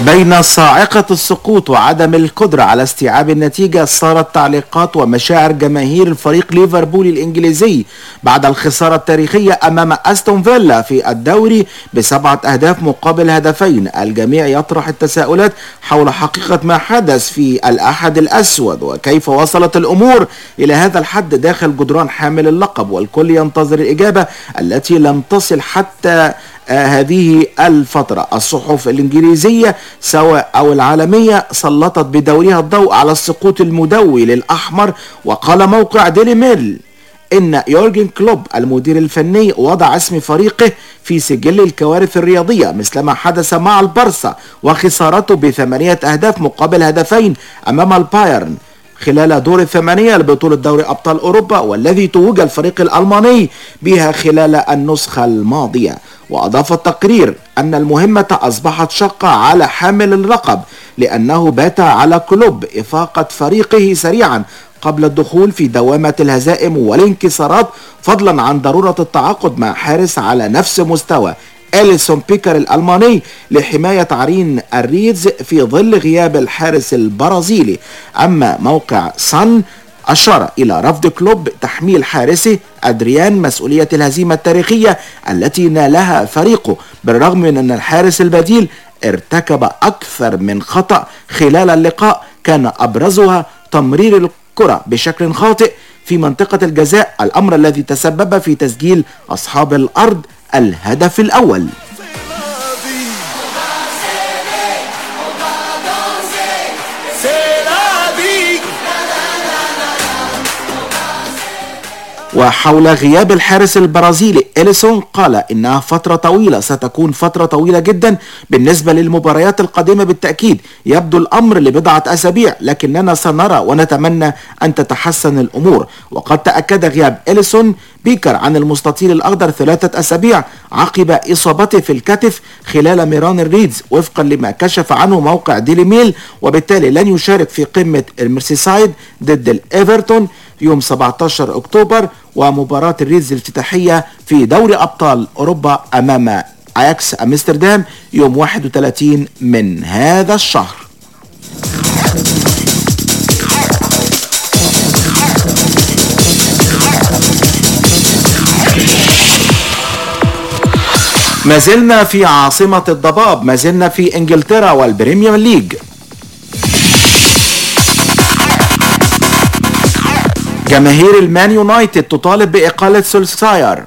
بين صاعقة السقوط وعدم القدرة على استيعاب النتيجة، صارت تعليقات ومشاعر جماهير الفريق ليفربول الإنجليزي بعد الخسارة التاريخية أمام أستون فيلا في الدوري بسبعة أهداف مقابل هدفين. الجميع يطرح التساؤلات حول حقيقة ما حدث في الأحد الأسود وكيف وصلت الأمور إلى هذا الحد داخل جدران حامل اللقب، والكل ينتظر الإجابة التي لم تصل حتى آه هذه الفترة. الصحف الإنجليزية سواء أو العالمية سلطت بدورها الضوء على السقوط المدوي للأحمر، وقال موقع ديلي ميل إن يورجن كلوب المدير الفني وضع اسم فريقه في سجل الكوارث الرياضية مثلما حدث مع البارسا وخسارته بثمانية أهداف مقابل هدفين أمام البايرن خلال دور الثمانية لبطولة دوري أبطال أوروبا، والذي توج الفريق الألماني بها خلال النسخة الماضية. وأضاف التقرير أن المهمة أصبحت شاقة على حامل اللقب لأنه بات على كلوب إفاقة فريقه سريعا قبل الدخول في دوامة الهزائم والانكسارات، فضلا عن ضرورة التعاقد مع حارس على نفس مستوى أليسون بيكر الألماني لحماية عرين الريدز في ظل غياب الحارس البرازيلي. أما موقع سان أشار إلى رفض كلوب تحميل حارسه أدريان مسؤولية الهزيمة التاريخية التي نالها فريقه، بالرغم من أن الحارس البديل ارتكب أكثر من خطأ خلال اللقاء كان أبرزها تمرير الكرة بشكل خاطئ في منطقة الجزاء، الأمر الذي تسبب في تسجيل أصحاب الأرض الهدف الأول. وحول غياب الحارس البرازيلي إليسون قال إنها فترة طويلة، ستكون فترة طويلة جدا بالنسبة للمباريات القادمة بالتأكيد، يبدو الأمر لبضعة أسابيع لكننا سنرى ونتمنى أن تتحسن الأمور. وقد تأكد غياب إليسون بيكر عن المستطيل الأخضر ثلاثة أسابيع عقب إصابته في الكتف خلال ميران الريدز وفقا لما كشف عنه موقع ديلي ميل، وبالتالي لن يشارك في قمة الميرسيسايد ضد الإيفرتون يوم سبعة عشر أكتوبر ومباراة الريدز الافتتاحية في دوري أبطال أوروبا أمام أياكس أمستردام يوم واحد وثلاثين من هذا الشهر. ما زلنا في عاصمة الضباب، ما زلنا في إنجلترا والبريمير ليج. جماهير المان يونايتد تطالب بإقالة سولشاير.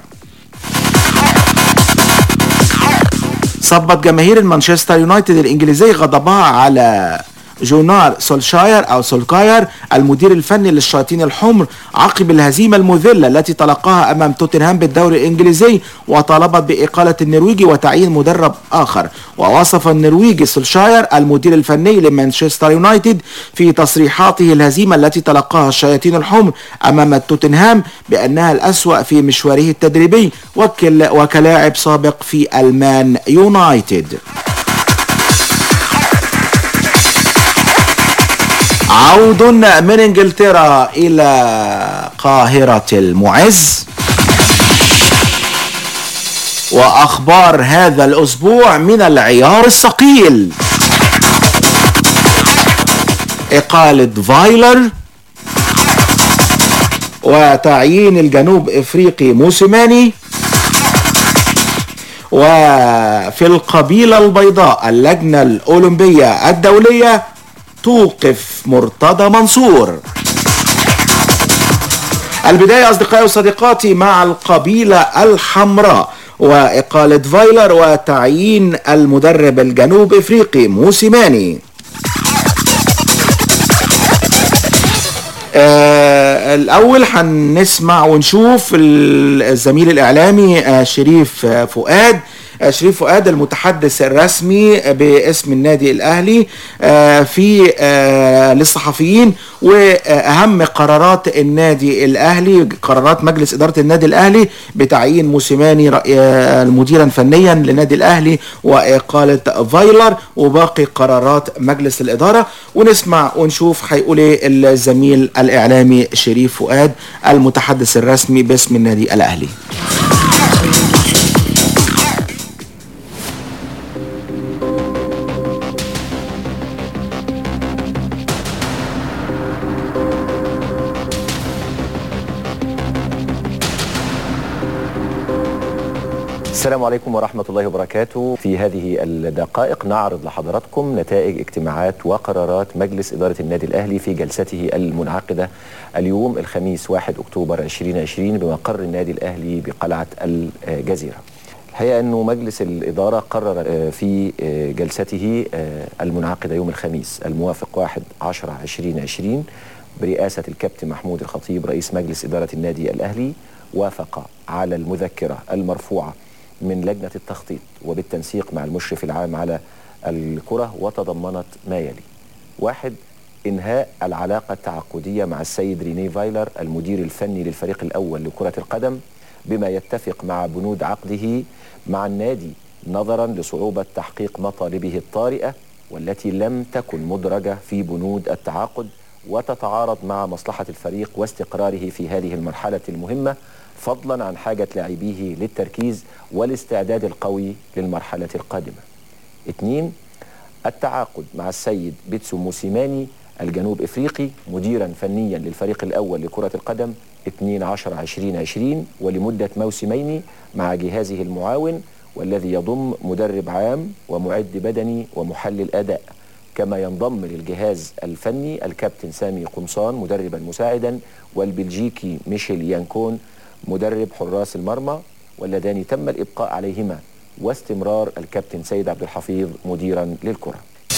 صبت جماهير المانشستر يونايتد الإنجليزي غضبها على جونار سولشاير أو سولكاير المدير الفني للشياطين الحمر عقب الهزيمة المذلة التي تلقاها أمام توتنهام بالدوري الإنجليزي، وطالبت بإقالة النرويجي وتعيين مدرب آخر. ووصف النرويجي سولشاير المدير الفني لمانشستر يونايتد في تصريحاته الهزيمة التي تلقاها الشياطين الحمر أمام توتنهام بأنها الأسوأ في مشواره التدريبي وكلاعب سابق في المان يونايتد. عود من انجلترا الى قاهرة المعز، واخبار هذا الاسبوع من العيار الثقيل: اقالة فايلر، وتعيين الجنوب افريقي موسيماني، وفي القبيلة البيضاء اللجنة الاولمبية الدولية توقف مرتضى منصور. البداية أصدقائي وصديقاتي مع القبيلة الحمراء وإقالة فايلر وتعيين المدرب الجنوب إفريقي موسيماني. آه الأول هنسمع ونشوف الزميل الإعلامي آه شريف آه فؤاد شريف فؤاد المتحدث الرسمي باسم النادي الأهلي في للصحفيين وأهم قرارات النادي الأهلي، قرارات مجلس إدارة النادي الأهلي بتعيين موسيماني مديرا فنيا للنادي الأهلي وإقالة فايلر وباقي قرارات مجلس الإدارة. ونسمع ونشوف هيقول ايه الزميل الإعلامي شريف فؤاد المتحدث الرسمي باسم النادي الأهلي. السلام عليكم ورحمة الله وبركاته. في هذه الدقائق نعرض لحضراتكم نتائج اجتماعات وقرارات مجلس إدارة النادي الأهلي في جلسته المنعقدة اليوم الخميس واحد أكتوبر ألفين وعشرين بمقر النادي الأهلي بقلعة الجزيرة. الحقيقة أنه مجلس الإدارة قرر في جلسته المنعقدة يوم الخميس الموافق واحد عشرة ألفين وعشرين برئاسة الكابتن محمود الخطيب رئيس مجلس إدارة النادي الأهلي، وافق على المذكرة المرفوعة من لجنة التخطيط وبالتنسيق مع المشرف العام على الكرة، وتضمنت ما يلي: واحد، إنهاء العلاقة التعاقدية مع السيد ريني فايلر المدير الفني للفريق الأول لكرة القدم بما يتفق مع بنود عقده مع النادي نظرا لصعوبة تحقيق مطالبه الطارئة والتي لم تكن مدرجة في بنود التعاقد وتتعارض مع مصلحة الفريق واستقراره في هذه المرحلة المهمة، فضلا عن حاجة لاعبيه للتركيز والاستعداد القوي للمرحلة القادمة. اثنين، التعاقد مع السيد بيتسو موسيماني الجنوب افريقي مديرا فنيا للفريق الاول لكرة القدم اثنين عشر ألفين وعشرين ولمدة موسمين مع جهازه المعاون والذي يضم مدرب عام ومعد بدني ومحلل اداء، كما ينضم للجهاز الفني الكابتن سامي قمصان مدربا مساعدا والبلجيكي ميشيل يانكون مدرب حراس المرمى، واللذان تم الإبقاء عليهما واستمرار الكابتن سيد عبد الحفيظ مديرا للكرة.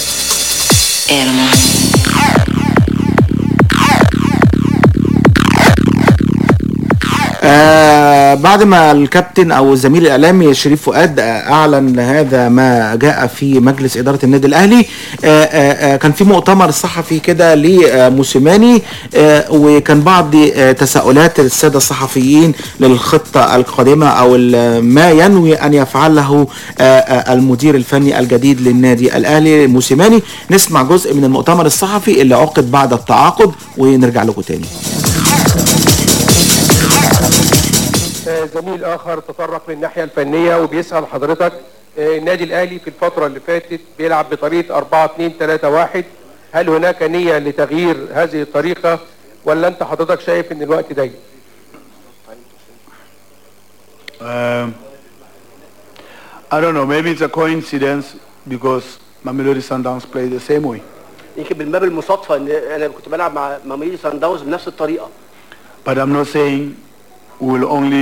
آه بعد ما الكابتن او الزميل الاعلامي شريف فؤاد آه اعلن هذا ما جاء في مجلس اداره النادي الاهلي، آه آه كان في مؤتمر صحفي كده لموسيماني، آه وكان بعض آه تساؤلات الساده الصحفيين للخطه القادمه او ما ينوي ان يفعله آه آه المدير الفني الجديد للنادي الاهلي موسيماني. نسمع جزء من المؤتمر الصحفي اللي عقد بعد التعاقد ونرجع لكم تاني. زميل اخر تطرق للناحيه الفنيه وبيسال حضرتك، النادي الاهلي في الفتره اللي فاتت بيلعب بطريقه أربعة اثنين ثلاثة واحد، هل هناك نيه لتغيير هذه الطريقه ولا انت حضرتك شايف ان الوقت ضيق؟ Um, I don't know, maybe it's a coincidence because Mamelodi Sundowns play the same way. يمكن من باب المصادفه ان انا كنت بلعب مع ماميلودي سان داونز بنفس الطريقه. But I'm not saying we will only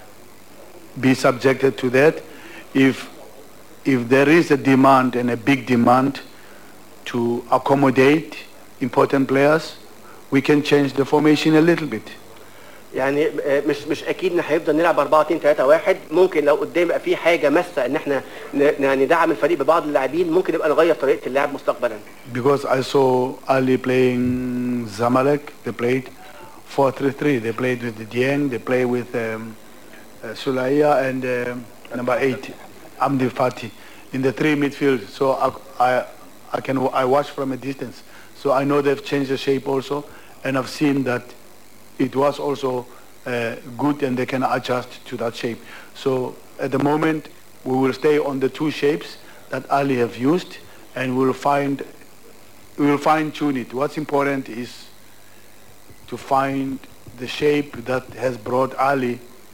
be subjected to that. If if there is a demand and a big demand to accommodate important players, we can change the formation a little bit. يعني مش مش اكيد ان هيفضل نلعب أربعة اثنين ثلاثة واحد، ممكن لو قدام يبقى في حاجه ماسه ان احنا ندعم الفريق ببعض اللاعبين ممكن نبقى نغير طريقه اللعب مستقبلا. Because I saw Ali playing Zamalek, they played four three three. They played with Dieng, they play with um, uh, Sulaya and uh, number eight, Amdi Fati in the three midfield. So I, I, I can I watch from a distance. So I know they've changed the shape also, and I've seen that it was also uh, good, and they can adjust to that shape. So at the moment, we will stay on the two shapes that Ali have used, and we'll find we will fine tune it. What's important is to find the shape that has brought Ali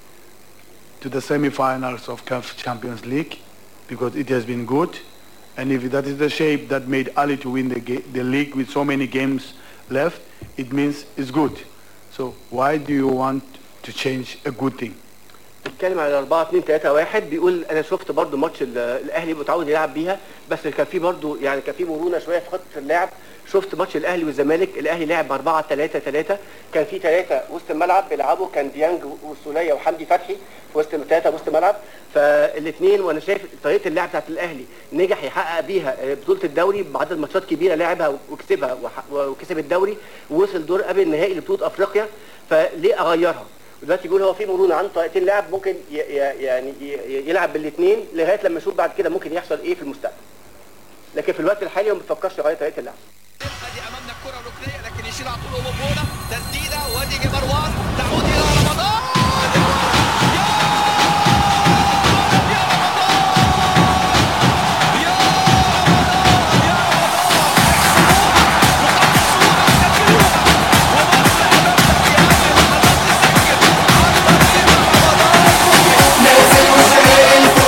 to the semi-finals of C A F Champions League, because it has been good, and if that is the shape that made Ali to win the, the league with so many games left, it means it's good. So why do you want to change a good thing? بيتكلم على أربعة اثنين ثلاثة واحد، بيقول انا شفت برضو ماتش الاهلي متعود يلعب بيها، بس كان في برضو يعني كان في مرونه شويه في خطه اللعب. شفت ماتش الاهلي والزمالك، الاهلي لعب أربعة ثلاثة ثلاثة، كان في ثلاثه وسط الملعب بيلعبوا، كان ديانج والسوليه وحمدي فتحي في وسط ثلاثه وسط الملعب، فالاثنين وانا شايف طريقه اللعب بتاعت الاهلي نجح يحقق بيها بطوله الدوري بعدد ماتشات كبيره لعبها وكسبها وكسب الدوري ووصل دور قبل النهائي لبطوله افريقيا، فليه اغيرها؟ دلوقتي بيقول هو في مرونه عن طريقتين لعب، ممكن يعني يلعب بالاثنين لغايه لما نشوف بعد كده ممكن يحصل ايه في المستقبل، لكن في الوقت الحالي ما بيفكرش يغير طريقه اللعب. ادي امامنا الكره الركنيه لكن يشيل على طول وبولا تسديده وادي مروان تعود الى رمضان. نازل وسابق الفوق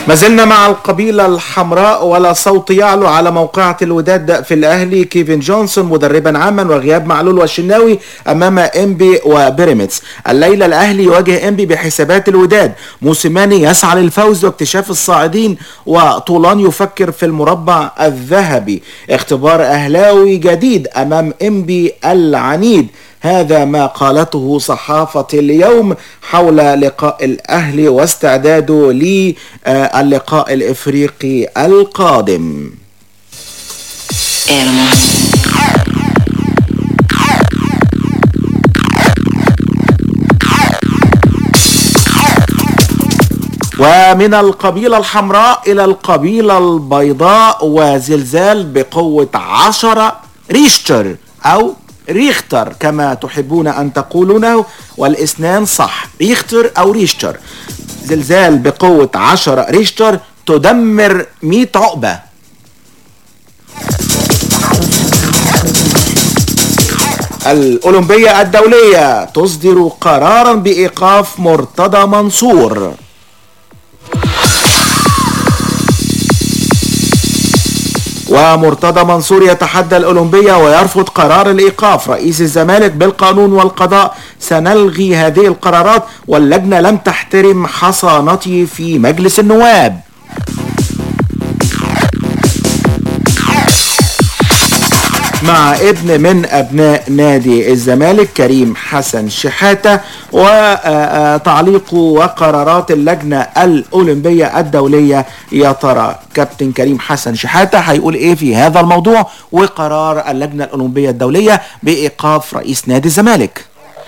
ما زلنا مع القبيلة الحمراء، ولا صوت يعلو على موقعة الوداد في الأهلي. كيفن جونسون مدربا عاما، وغياب معلول والشناوي أمام إنبي وبيراميدز. الليلة الأهلي يواجه إنبي بحسابات الوداد. موسيماني يسعى للفوز واكتشاف الصاعدين، وطولان يفكر في المربع الذهبي. اختبار أهلاوي جديد أمام إنبي العنيد. هذا ما قالته صحافة اليوم حول لقاء الأهلي واستعداده للقاء الإفريقي القادم. ومن القبيلة الحمراء إلى القبيلة البيضاء، وزلزال بقوة عشرة ريشتر أو ريختر كما تحبون أن تقولونه، والإسنان صح، ريختر أو ريشتر. زلزال بقوة عشرة ريشتر تدمر مئة عقبة. الأولمبية الدولية تصدر قرارا بإيقاف مرتضى منصور. ومرتضى منصور يتحدى الأولمبية ويرفض قرار الإيقاف. رئيس الزمالك: بالقانون والقضاء سنلغي هذه القرارات، واللجنة لم تحترم حصانتي في مجلس النواب. مع ابن من أبناء نادي الزمالك كريم حسن شحاتة، وتعليق وقرارات اللجنة الأولمبية الدولية. يا ترى كابتن كريم حسن شحاتة هيقول ايه في هذا الموضوع وقرار اللجنة الأولمبية الدولية بإيقاف رئيس نادي الزمالك؟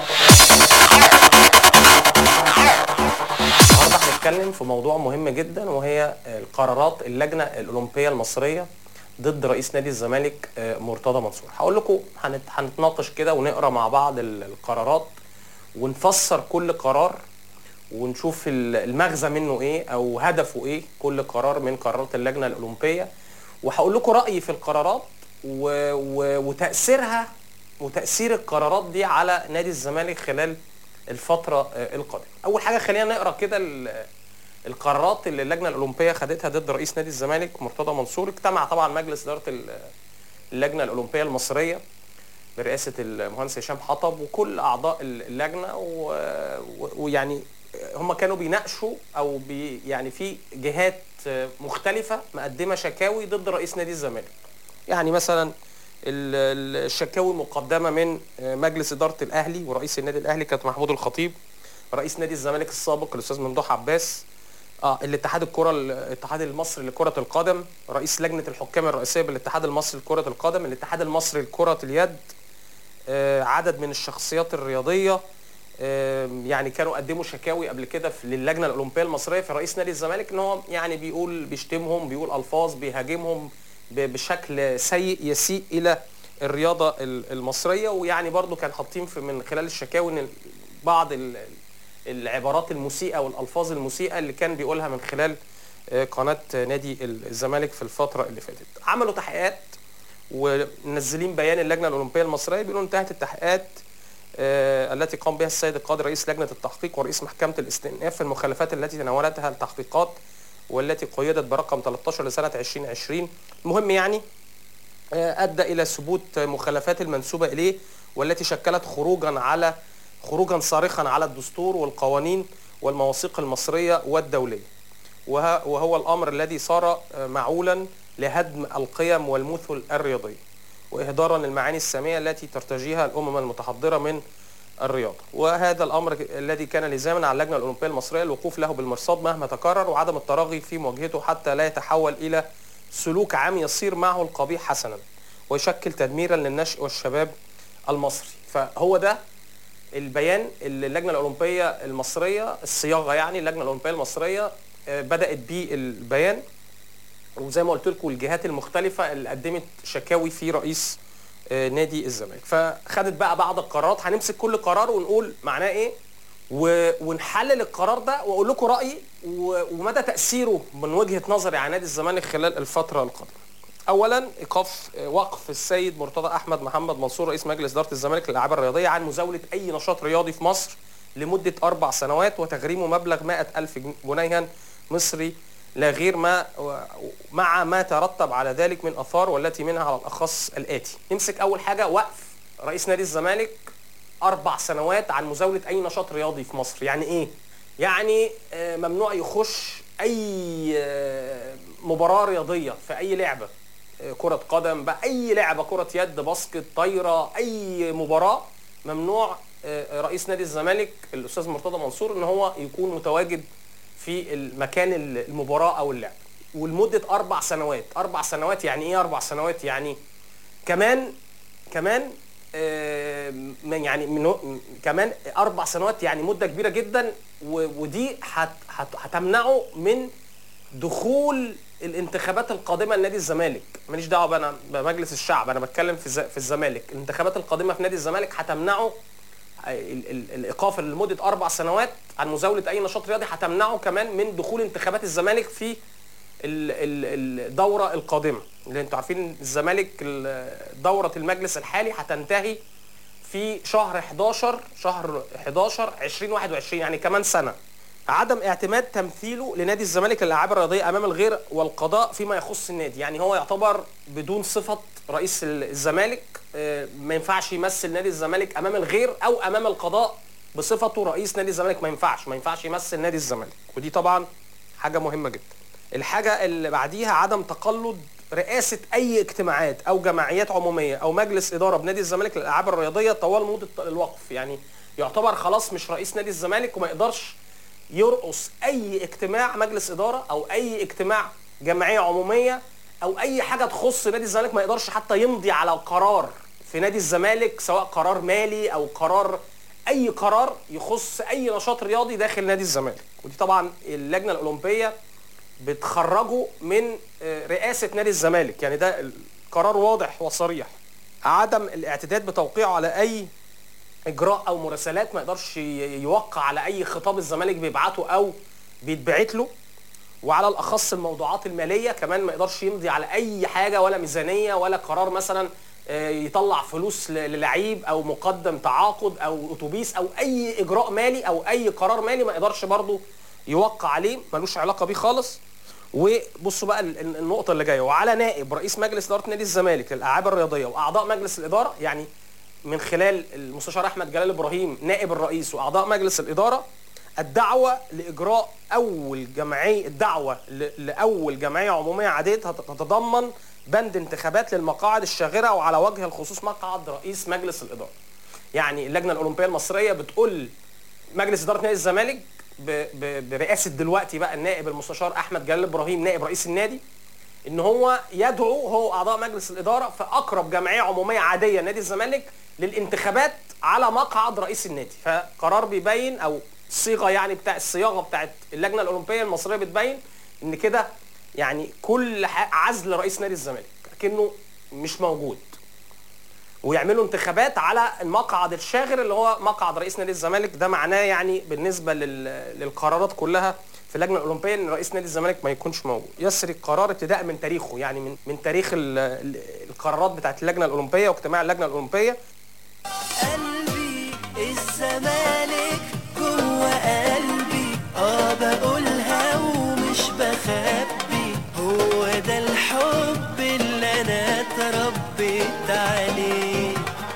النهارده هنتكلم في موضوع مهم جدا، وهي القرارات اللجنة الأولمبية المصرية ضد رئيس نادي الزمالك مرتضى منصور. هقول لكم هنتناقش كده ونقرا مع بعض القرارات ونفسر كل قرار ونشوف المغزى منه ايه او هدفه ايه كل قرار من قرارات اللجنة الأولمبية، وهقول لكم رأيي في القرارات و... و... وتأثيرها وتأثير القرارات دي على نادي الزمالك خلال الفترة القادمة. أول حاجة خلينا نقرا كده القرارات اللي اللجنة الأولمبية خدتها ضد رئيس نادي الزمالك مرتضى منصور. اجتمع طبعا مجلس إدارة اللجنة الأولمبية المصرية برئاسة المهندس هشام حطب وكل أعضاء اللجنة، ويعني هم كانوا بيناقشوا أو بي يعني في جهات مختلفة مقدمة شكاوي ضد رئيس نادي الزمالك. يعني مثلا الشكاوي مقدمة من مجلس إدارة الأهلي ورئيس النادي الأهلي كانت محمود الخطيب، رئيس نادي الزمالك السابق الأستاذ ممدوح عباس، اه الاتحاد الكره الاتحاد المصري لكره القدم، رئيس لجنه الحكام الرئيسيه بالاتحاد المصري لكره القدم، الاتحاد المصري لكره اليد، آه عدد من الشخصيات الرياضيه آه يعني كانوا قدموا شكاوي قبل كده للجنه الاولمبيه المصريه في رئيس نادي الزمالك ان هو يعني بيقول بيشتمهم، بيقول الفاظ، بيهاجمهم بشكل سيء يسيء الى الرياضه المصريه. ويعني برضو كان حاطين في من خلال الشكاوي ان بعض العبارات المسيئة والألفاظ المسيئة اللي كان بيقولها من خلال قناة نادي الزمالك في الفترة اللي فاتت. عملوا تحقيقات ونزلين بيان اللجنة الأولمبية المصرية بيقولوا انتهت التحقيقات التي قام بها السيد القاضي رئيس لجنة التحقيق ورئيس محكمة الاستئناف في المخالفات التي تناولتها التحقيقات والتي قيدت برقم ثلاثة عشر لسنة ألفين وعشرين. المهم يعني أدى إلى ثبوت مخالفات المنسوبة إليه والتي شكلت خروجا على خروجا صارخا على الدستور والقوانين والمواثيق المصرية والدولية، وهو الأمر الذي صار معولا لهدم القيم والمثل الرياضية وإهدارا للمعاني السامية التي ترتجيها الأمم المتحضرة من الرياضة. وهذا الأمر الذي كان لزاما على اللجنة الأولمبية المصرية الوقوف له بالمرصاد مهما تكرر وعدم التراغي في مواجهته حتى لا يتحول إلى سلوك عام يصير معه القبيح حسنا ويشكل تدميرا للنشء والشباب المصري. فهو ده البيان اللي اللجنة الأولمبية المصرية الصياغة يعني اللجنة الأولمبية المصرية بدأت بيه البيان، وزي ما قلت لكم الجهات المختلفة اللي قدمت شكاوي في رئيس نادي الزمالك. فخدت بقى بعض القرارات، هنمسك كل قرار ونقول معناه ايه ونحلل القرار ده واقول لكم رأيي ومدى تأثيره من وجهة نظري على نادي الزمالك خلال الفترة القادمة. اولا ايقاف وقف السيد مرتضى احمد محمد منصور رئيس مجلس اداره الزمالك للالعاب الرياضيه عن مزاوله اي نشاط رياضي في مصر لمده اربع سنوات وتغريمه مبلغ مائة ألف جنيها مصري لا غير ما مع ما ترتب على ذلك من اثار، والتي منها على الاخص الاتي. نمسك اول حاجه وقف رئيس نادي الزمالك اربع سنوات عن مزاوله اي نشاط رياضي في مصر. يعني ايه؟ يعني ممنوع يخش اي مباراه رياضيه في اي لعبه، كره قدم بقى، اي لعبه، كره يد، باسكت، طايره، اي مباراه، ممنوع رئيس نادي الزمالك الاستاذ مرتضى منصور ان هو يكون متواجد في المكان المباراه او اللعب، ولمده اربع سنوات. اربع سنوات يعني ايه اربع سنوات؟ يعني كمان كمان آه يعني من كمان اربع سنوات، يعني مده كبيره جدا، ودي هت هت هتمنعه من دخول الانتخابات القادمه لنادي الزمالك. ماليش دعوه انا بمجلس الشعب، انا بتكلم في في الزمالك. الانتخابات القادمه في نادي الزمالك هتمنعه الايقاف لمده اربع سنوات عن مزاوله اي نشاط رياضي، هتمنعه كمان من دخول انتخابات الزمالك في الدوره القادمه. اللي انتوا عارفين الزمالك دوره المجلس الحالي هتنتهي في شهر احداشر شهر احداشر ألفين وواحد وعشرين، يعني كمان سنه. عدم اعتماد تمثيله لنادي الزمالك للالعاب الرياضيه امام الغير والقضاء فيما يخص النادي. يعني هو يعتبر بدون صفه رئيس الزمالك، ما ينفعش يمثل نادي الزمالك امام الغير او امام القضاء بصفته رئيس نادي الزمالك. ما ينفعش ما ينفعش يمثل نادي الزمالك، ودي طبعا حاجه مهمه جدا. الحاجه اللي بعديها عدم تقلد رئاسه اي اجتماعات او جمعيات عموميه او مجلس اداره بنادي الزمالك للالعاب الرياضيه طوال مده الوقف. يعني يعتبر خلاص مش رئيس نادي الزمالك، وما يقدرش يرقص اي اجتماع مجلس اداره او اي اجتماع جمعيه عموميه او اي حاجه تخص نادي الزمالك. ما يقدرش حتى يمضي على قرار في نادي الزمالك، سواء قرار مالي او قرار اي قرار يخص اي نشاط رياضي داخل نادي الزمالك. ودي طبعا اللجنه الاولمبيه بتخرجه من رئاسه نادي الزمالك، يعني ده قرار واضح وصريح. عدم الاعتداد بتوقيعه على اي اجراء او مراسلات، ما يقدرش يوقع على اي خطاب الزمالك بيبعته او بيتبعت له. وعلى الاخص الموضوعات الماليه كمان ما يقدرش يمضي على اي حاجه، ولا ميزانيه، ولا قرار مثلا يطلع فلوس للعيب او مقدم تعاقد او اتوبيس او اي اجراء مالي او اي قرار مالي ما يقدرش برضه يوقع عليه، ملوش علاقه بيه خالص. وبصوا بقى النقطه اللي جايه. وعلى نائب رئيس مجلس اداره نادي الزمالك للالعاب الرياضيه واعضاء مجلس الاداره، يعني من خلال المستشار احمد جلال ابراهيم نائب الرئيس واعضاء مجلس الاداره، الدعوه لاجراء اول جمعيه الدعوه لاول جمعيه عموميه عاديه تتضمن بند انتخابات للمقاعد الشاغره، وعلى وجه الخصوص مقعد رئيس مجلس الاداره. يعني اللجنه الاولمبيه المصريه بتقول مجلس اداره نادي الزمالك برئاسه دلوقتي بقى النائب المستشار احمد جلال ابراهيم نائب رئيس النادي، ان هو يدعو هو اعضاء مجلس الاداره في اقرب جمعيه عموميه عاديه نادي الزمالك للانتخابات على مقعد رئيس النادي. فقرار بيبين او الصيغه يعني بتاع الصياغه بتاعت اللجنه الاولمبيه المصريه بتبين ان كده يعني كل عزل رئيس نادي الزمالك كأنه مش موجود، ويعملوا انتخابات على المقعد الشاغر اللي هو مقعد رئيس نادي الزمالك. ده معناه يعني بالنسبه للقرارات كلها في اللجنه الاولمبيه ان رئيس نادي الزمالك ما يكونش موجود. يسري القرار ابتداء من تاريخه، يعني من من تاريخ القرارات بتاعت اللجنه الاولمبيه واجتماع اللجنه الاولمبيه. قلبي الزمالك جوه قلبي، اه بقولها ومش بخبي، هو ده الحب اللي انا اتربيت عليه.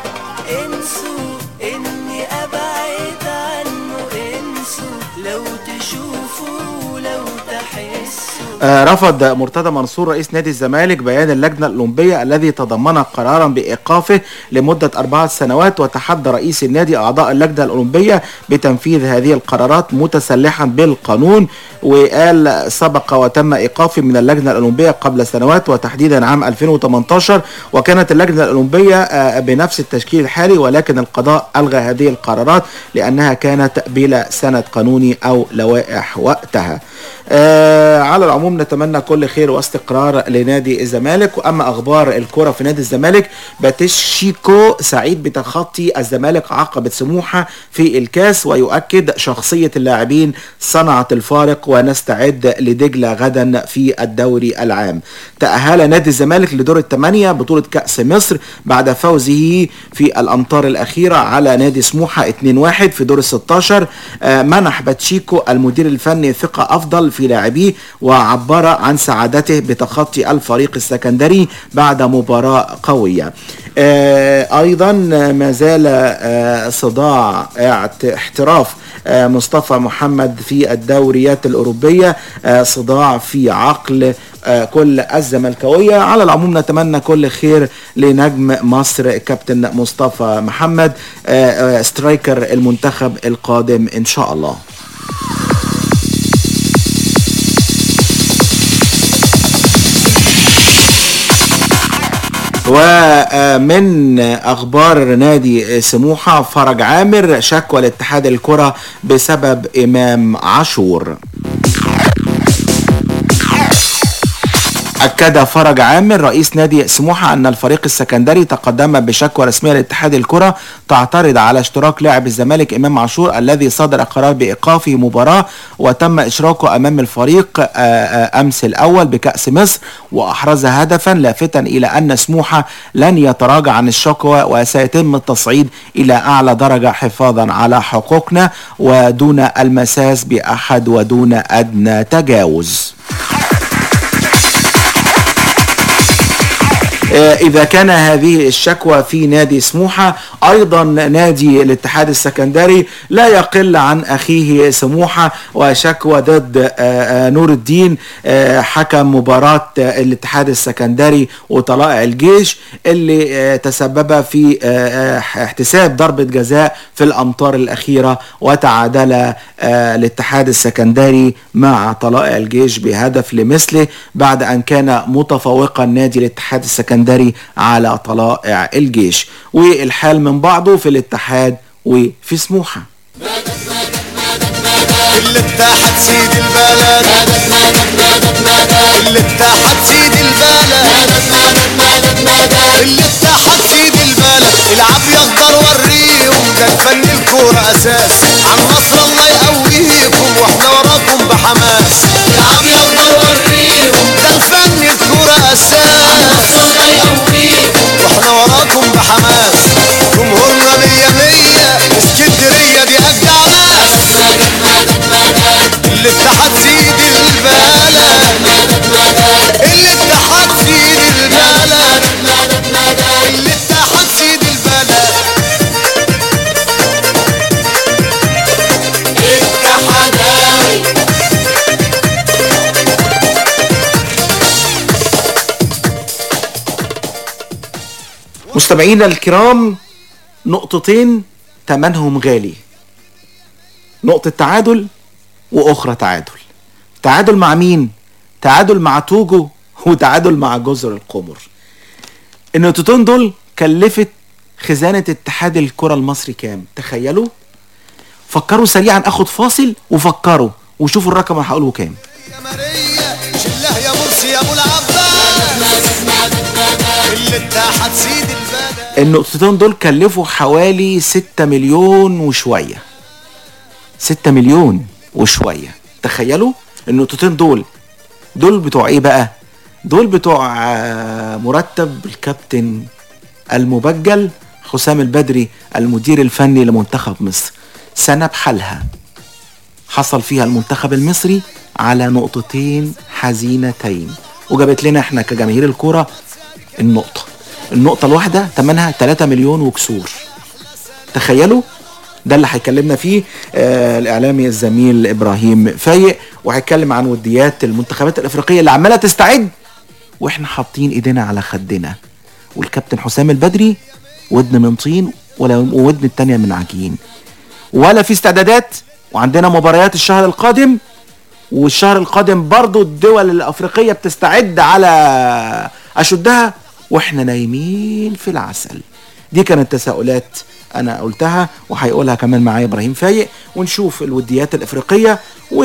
انسوا اني ابعد عنه، انسوا لو تشوفوا لو تحسوا. آه رفض مرتضى منصور رئيس نادي الزمالك بيان اللجنة الأولمبية الذي تضمن قرارا بإيقافه لمدة أربعة سنوات، وتحدى رئيس النادي أعضاء اللجنة الأولمبية بتنفيذ هذه القرارات متسلحا بالقانون. وقال سبق وتم إيقافه من اللجنة الأولمبية قبل سنوات، وتحديدا عام ألفين وثمانية عشر، وكانت اللجنة الأولمبية آه بنفس التشكيل الحالي، ولكن القضاء ألغى هذه القرارات لأنها كانت بلا سند قانوني أو لوائح وقتها. آه على العموم نتمنى كل خير واستقرار لنادي الزمالك. واما اخبار الكرة في نادي الزمالك، باتشيكو سعيد بتخطي الزمالك عقبة سموحة في الكاس، ويؤكد شخصية اللاعبين صنعت الفارق ونستعد لدجلة غدا في الدوري العام. تأهل نادي الزمالك لدور الثمانية بطولة كأس مصر بعد فوزه في الامتار الاخيرة على نادي سموحة اثنين واحد في دور الستاشر. آه منح باتشيكو المدير الفني ثقة افضل في لاعبيه، وع عبر عن سعادته بتخطي الفريق السكندري بعد مباراة قوية. أيضا ما زال صداع احتراف مصطفى محمد في الدوريات الأوروبية صداع في عقل كل الزملكاوية. على العموم نتمنى كل خير لنجم مصر كابتن مصطفى محمد سترايكر المنتخب القادم إن شاء الله. ومن أخبار نادي سموحة فرج عامر شكوى لاتحاد الكرة بسبب إمام عاشور. أكد فرج عامر رئيس نادي سموحة أن الفريق السكندري تقدم بشكوى رسمية لاتحاد الكرة تعترض على اشتراك لاعب الزمالك إمام عاشور الذي صدر قرار بإيقافه مباراة وتم إشراكه أمام الفريق أمس الأول بكأس مصر وأحرز هدفا، لافتا إلى أن سموحة لن يتراجع عن الشكوى وسيتم التصعيد إلى أعلى درجة حفاظا على حقوقنا ودون المساس بأحد ودون أدنى تجاوز. إذا كان هذه الشكوى في نادي سموحة، أيضا نادي الاتحاد السكندري لا يقل عن أخيه سموحة وشكوى ضد نور الدين حكم مباراة الاتحاد السكندري وطلائع الجيش اللي تسبب في احتساب ضربة جزاء في الأمتار الأخيرة، وتعادل الاتحاد السكندري مع طلائع الجيش بهدف لمثله بعد أن كان متفوقا نادي الاتحاد السكندري على طلائع الجيش. والحال من بعضه في الاتحاد وفي سموحة. الاتحاد سيد البلد، الاتحاد سيد البلد، الاتحاد سيد البلد، العب يقدر وريهم ده الفن الكورة اساس، عن مصر الله يقويكم واحنا وراكم بحماس. العب يقدر وريهم ده الفن الكورة اساس، عن مصر الله يقويكم واحنا وراكم بحماس. جمهورنا مية مية، اسكندرية دي اجدع ناس. الاتحاد سيد البلد، الاتحاد سيد البلد، الاتحاد سيد البلد، اتحاداوي. مستمعينا الكرام، نقطتين تمنهم غالي، نقطة تعادل واخرى تعادل. تعادل مع مين؟ تعادل مع توجو وتعادل مع جزر القمر. النقطتين دول كلفت خزانة اتحاد الكرة المصري كام؟ تخيلوا. فكروا سريعا، اخد فاصل وفكروا وشوفوا الرقم اللي هقوله كام. يا ماريا شله يا مرسي يا ابو العباس، الاتحاد سيد البلد. النقطتين دول كلفوا حوالي ستة مليون وشوية، ستة مليون وشوية. تخيلوا النقطتين دول دول بتوع ايه بقى؟ دول بتوع مرتب الكابتن المبجل حسام البدري المدير الفني لمنتخب مصر. سنة بحالها حصل فيها المنتخب المصري على نقطتين حزينتين، وجابت لنا احنا كجماهير الكرة النقطة النقطة الواحدة تمنها ثلاثة مليون وكسور. تخيلوا. ده اللي هيكلمنا فيه آه الاعلامي الزميل ابراهيم فايق، وهيتكلم عن وديات المنتخبات الافريقيه اللي عماله تستعد واحنا حاطين ايدينا على خدنا، والكابتن حسام البدري ودن من طين وودن التانية من عجين، ولا في استعدادات. وعندنا مباريات الشهر القادم، والشهر القادم برضو الدول الافريقيه بتستعد على اشدها واحنا نايمين في العسل. دي كانت تساؤلات انا قلتها وهيقولها كمان معايا ابراهيم فايق، ونشوف الوديات الافريقيه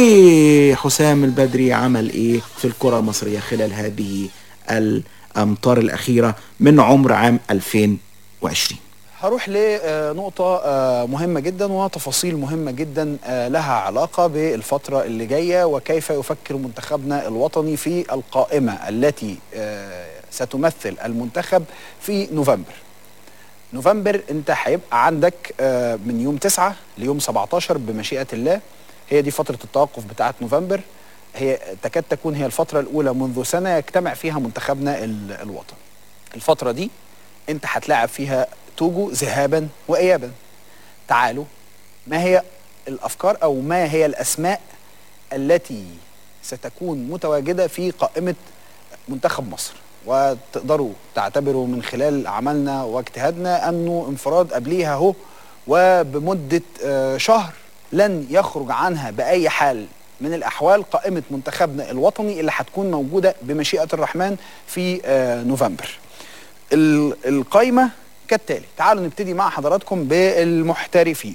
وحسام البدري عمل ايه في الكره المصريه خلال هذه الامطار الاخيره من عمر عام ألفين وعشرين. هروح لنقطة مهمة جدا وتفاصيل مهمة جدا لها علاقة بالفترة اللي جاية، وكيف يفكر منتخبنا الوطني في القائمة التي ستمثل المنتخب في نوفمبر. نوفمبر انت هيبقى عندك من يوم تسعة ليوم سبعتاشر بمشيئة الله، هي دي فترة التوقف بتاعت نوفمبر. هي تكاد تكون هي الفتره الاولى منذ سنه يجتمع فيها منتخبنا الوطني. الفتره دي انت هتلاعب فيها توجو ذهابا وايابا. تعالوا، ما هي الافكار او ما هي الاسماء التي ستكون متواجده في قائمه منتخب مصر، وتقدروا تعتبروا من خلال عملنا واجتهادنا انه انفراد قبليها اهو، وبمده شهر لن يخرج عنها باي حال من الاحوال قائمه منتخبنا الوطني اللي هتكون موجوده بمشيئه الرحمن في نوفمبر. القائمه كالتالي. تعالوا نبتدي مع حضراتكم بالمحترفين.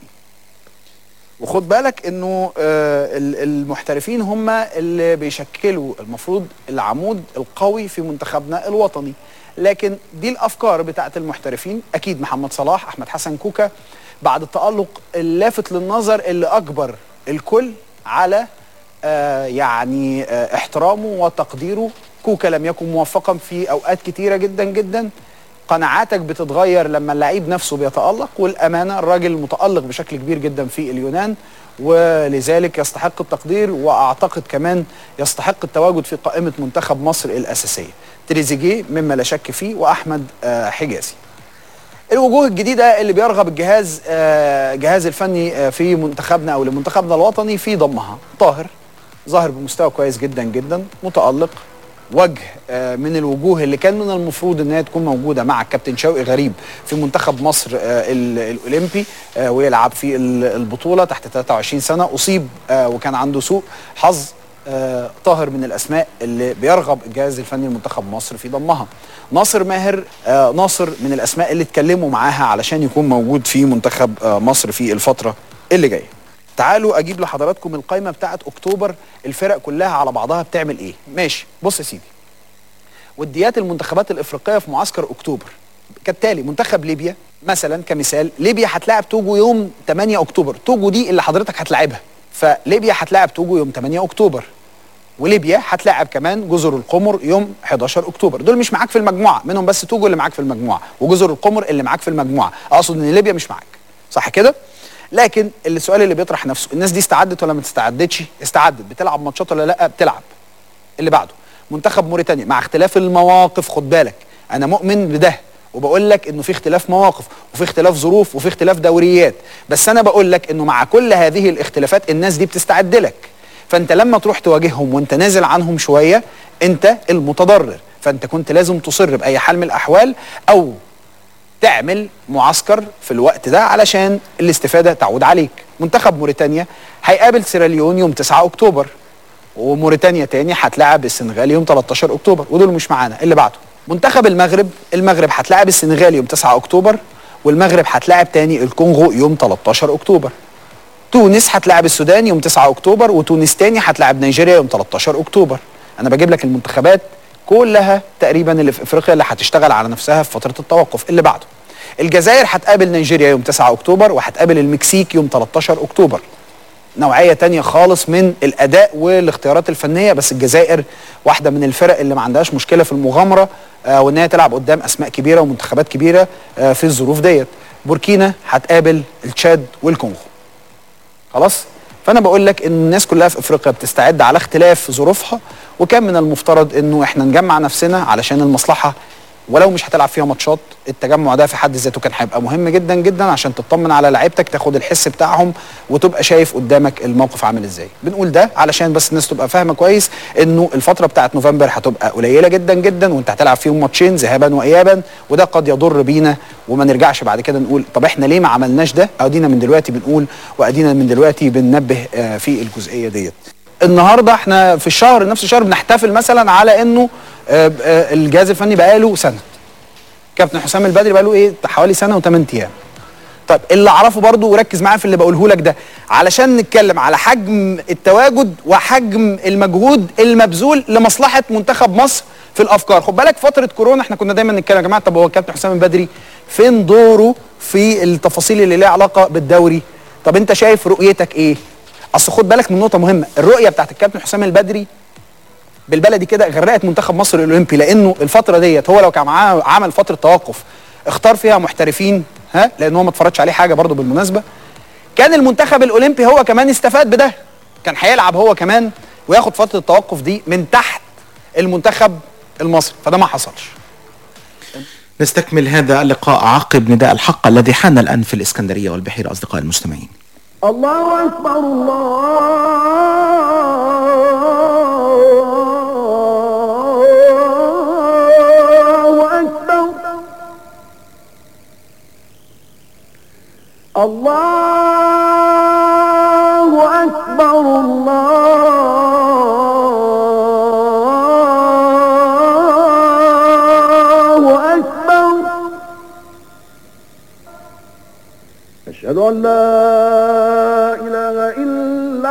وخد بالك انه المحترفين هم اللي بيشكلوا المفروض العمود القوي في منتخبنا الوطني، لكن دي الافكار بتاعت المحترفين. اكيد محمد صلاح، احمد حسن كوكا، بعد التألق اللافت للنظر اللي اجبر الكل على آه يعني آه احترامه وتقديره. كوكا لم يكن موفقا في اوقات كتيره جدا جدا. قناعاتك بتتغير لما اللعيب نفسه بيتألق، والامانه الراجل متألق بشكل كبير جدا في اليونان، ولذلك يستحق التقدير، واعتقد كمان يستحق التواجد في قائمه منتخب مصر الاساسيه. تريزيجيه مما لا شك فيه، واحمد آه حجازي. الوجوه الجديده اللي بيرغب الجهاز آه جهاز الفني آه في منتخبنا او لمنتخبنا الوطني في ضمها. طاهر ظاهر بمستوى كويس جدا جدا، متألق، وجه آه من الوجوه اللي كان من المفروض ان هي تكون موجوده مع الكابتن شوقي غريب في منتخب مصر آه الاولمبي آه ويلعب في البطوله تحت ثلاثة وعشرين سنه. اصيب آه وكان عنده سوء حظ. آه طاهر من الاسماء اللي بيرغب الجهاز الفني لمنتخب مصر في ضمها. ناصر ماهر آه ناصر من الاسماء اللي اتكلموا معاها علشان يكون موجود في منتخب آه مصر في الفتره اللي جايه. تعالوا اجيب لحضراتكم القائمه بتاعت اكتوبر، الفرق كلها على بعضها بتعمل ايه. ماشي، بص يا سيدي، وديات المنتخبات الافريقيه في معسكر اكتوبر كالتالي. منتخب ليبيا مثلا كمثال، ليبيا هتلاعب توجو يوم ثمانية اكتوبر. توجو دي اللي حضرتك هتلاعبها، فليبيا هتلاعب توجو يوم ثمانية اكتوبر، وليبيا هتلاعب كمان جزر القمر يوم حداشر اكتوبر. دول مش معاك في المجموعه، منهم بس توجو اللي معاك في المجموعه، وجزر القمر اللي معاك في المجموعه. اقصد ان ليبيا مش معاك، صح كده؟ لكن السؤال اللي بيطرح نفسه، الناس دي استعدت ولا ما استعدتش؟ استعدت. بتلعب ماتشات ولا لا؟ بتلعب. اللي بعده منتخب موريتانيا، مع اختلاف المواقف. خد بالك انا مؤمن بده، وبقول لك انه في اختلاف مواقف وفي اختلاف ظروف وفي اختلاف دوريات، بس انا بقول لك انه مع كل هذه الاختلافات الناس دي بتستعد لك. فانت لما تروح تواجههم وانت نازل عنهم شويه انت المتضرر، فانت كنت لازم تصر باي حال من الاحوال او تعمل معسكر في الوقت ده علشان الاستفاده تعود عليك. منتخب موريتانيا هيقابل سيراليون يوم تسعة اكتوبر، وموريتانيا تاني هتلاعب السنغال يوم تلتاشر اكتوبر، ودول مش معانا. اللي بعده منتخب المغرب، المغرب هتلاعب السنغال يوم تسعة اكتوبر، والمغرب هتلاعب تاني الكونغو يوم تلتاشر اكتوبر. تونس هتلاعب السودان يوم تسعة اكتوبر، وتونس تاني هتلاعب نيجيريا يوم تلتاشر اكتوبر. انا بجيب لك المنتخبات كلها تقريبا اللي في افريقيا اللي هتشتغل على نفسها في فتره التوقف. اللي بعده الجزائر هتقابل نيجيريا يوم تسعة اكتوبر، وهتقابل المكسيك يوم تلتاشر اكتوبر. نوعيه تانية خالص من الاداء والاختيارات الفنيه، بس الجزائر واحده من الفرق اللي ما عندهاش مشكله في المغامره آه وان هي تلعب قدام اسماء كبيره ومنتخبات كبيره آه في الظروف ديت. بوركينا هتقابل التشاد والكونغو. خلاص؟ فانا بقول لك ان الناس كلها في افريقيا بتستعد على اختلاف ظروفها، وكان من المفترض انه احنا نجمع نفسنا علشان المصلحه، ولو مش هتلعب فيها ماتشات. التجمع ده في حد ذاته كان هيبقى مهم جدا جدا عشان تطمن على لعيبتك، تاخد الحس بتاعهم وتبقى شايف قدامك الموقف عامل ازاي. بنقول ده علشان بس الناس تبقى فاهمه كويس انه الفتره بتاعت نوفمبر هتبقى قليله جدا جدا، وانت هتلعب فيهم ماتشين ذهابا وايابا، وده قد يضر بينا وما نرجعش بعد كده نقول طب احنا ليه ما عملناش ده؟ ادينا من دلوقتي بنقول وادينا من دلوقتي بننبه في الجزئيه ديت. النهارده احنا في الشهر نفس الشهر بنحتفل مثلا على انه الجهاز الفني بقاله سنه. كابتن حسام البدري بقاله ايه؟ حوالي سنه وثمان ايام. طيب اللي اعرفه برضو وركز معايا في اللي بقوله لك ده علشان نتكلم على حجم التواجد وحجم المجهود المبذول لمصلحه منتخب مصر في الافكار. خد بالك فتره كورونا احنا كنا دايما نتكلم يا جماعه طب هو كابتن حسام البدري فين دوره في التفاصيل اللي ليها علاقه بالدوري؟ طب انت شايف رؤيتك ايه؟ اصل خد بالك من نقطه مهمه، الرؤيه بتاعت الكابتن حسام البدري بالبلدي كده غرقت منتخب مصر الاولمبي، لانه الفتره ديت هو لو كان معاه عمل فتره توقف اختار فيها محترفين، ها، لان هو ما اتفرجش عليه حاجه برضو بالمناسبه، كان المنتخب الاولمبي هو كمان استفاد بده، كان هيلعب هو كمان وياخد فتره التوقف دي من تحت المنتخب المصري، فده ما حصلش. نستكمل هذا اللقاء عقب نداء الحق الذي حان الآن في الإسكندرية والبحيرة. أصدقائي المستمعين، الله أكبر الله أكبر الله أكبر الله أكبر. أشهد أن لا إله إلا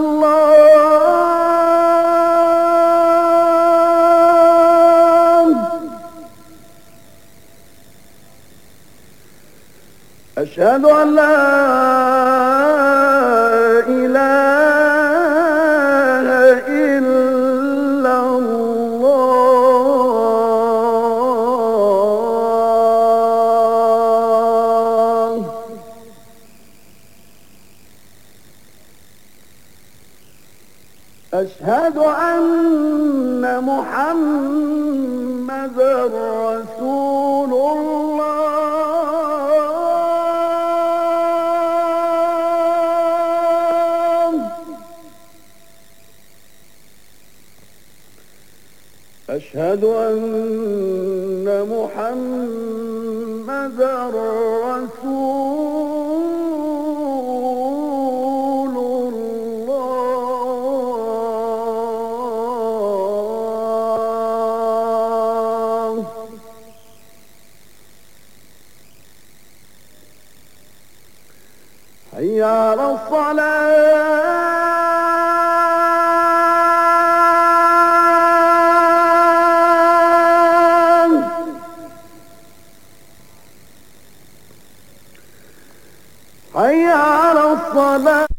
الله. أشهد أن لا إله إلا الله. أشهد أن محمدًا رسول الله. أشهد أن محمدًا رسول الله. حي على الصلاة. حي على الصلاة.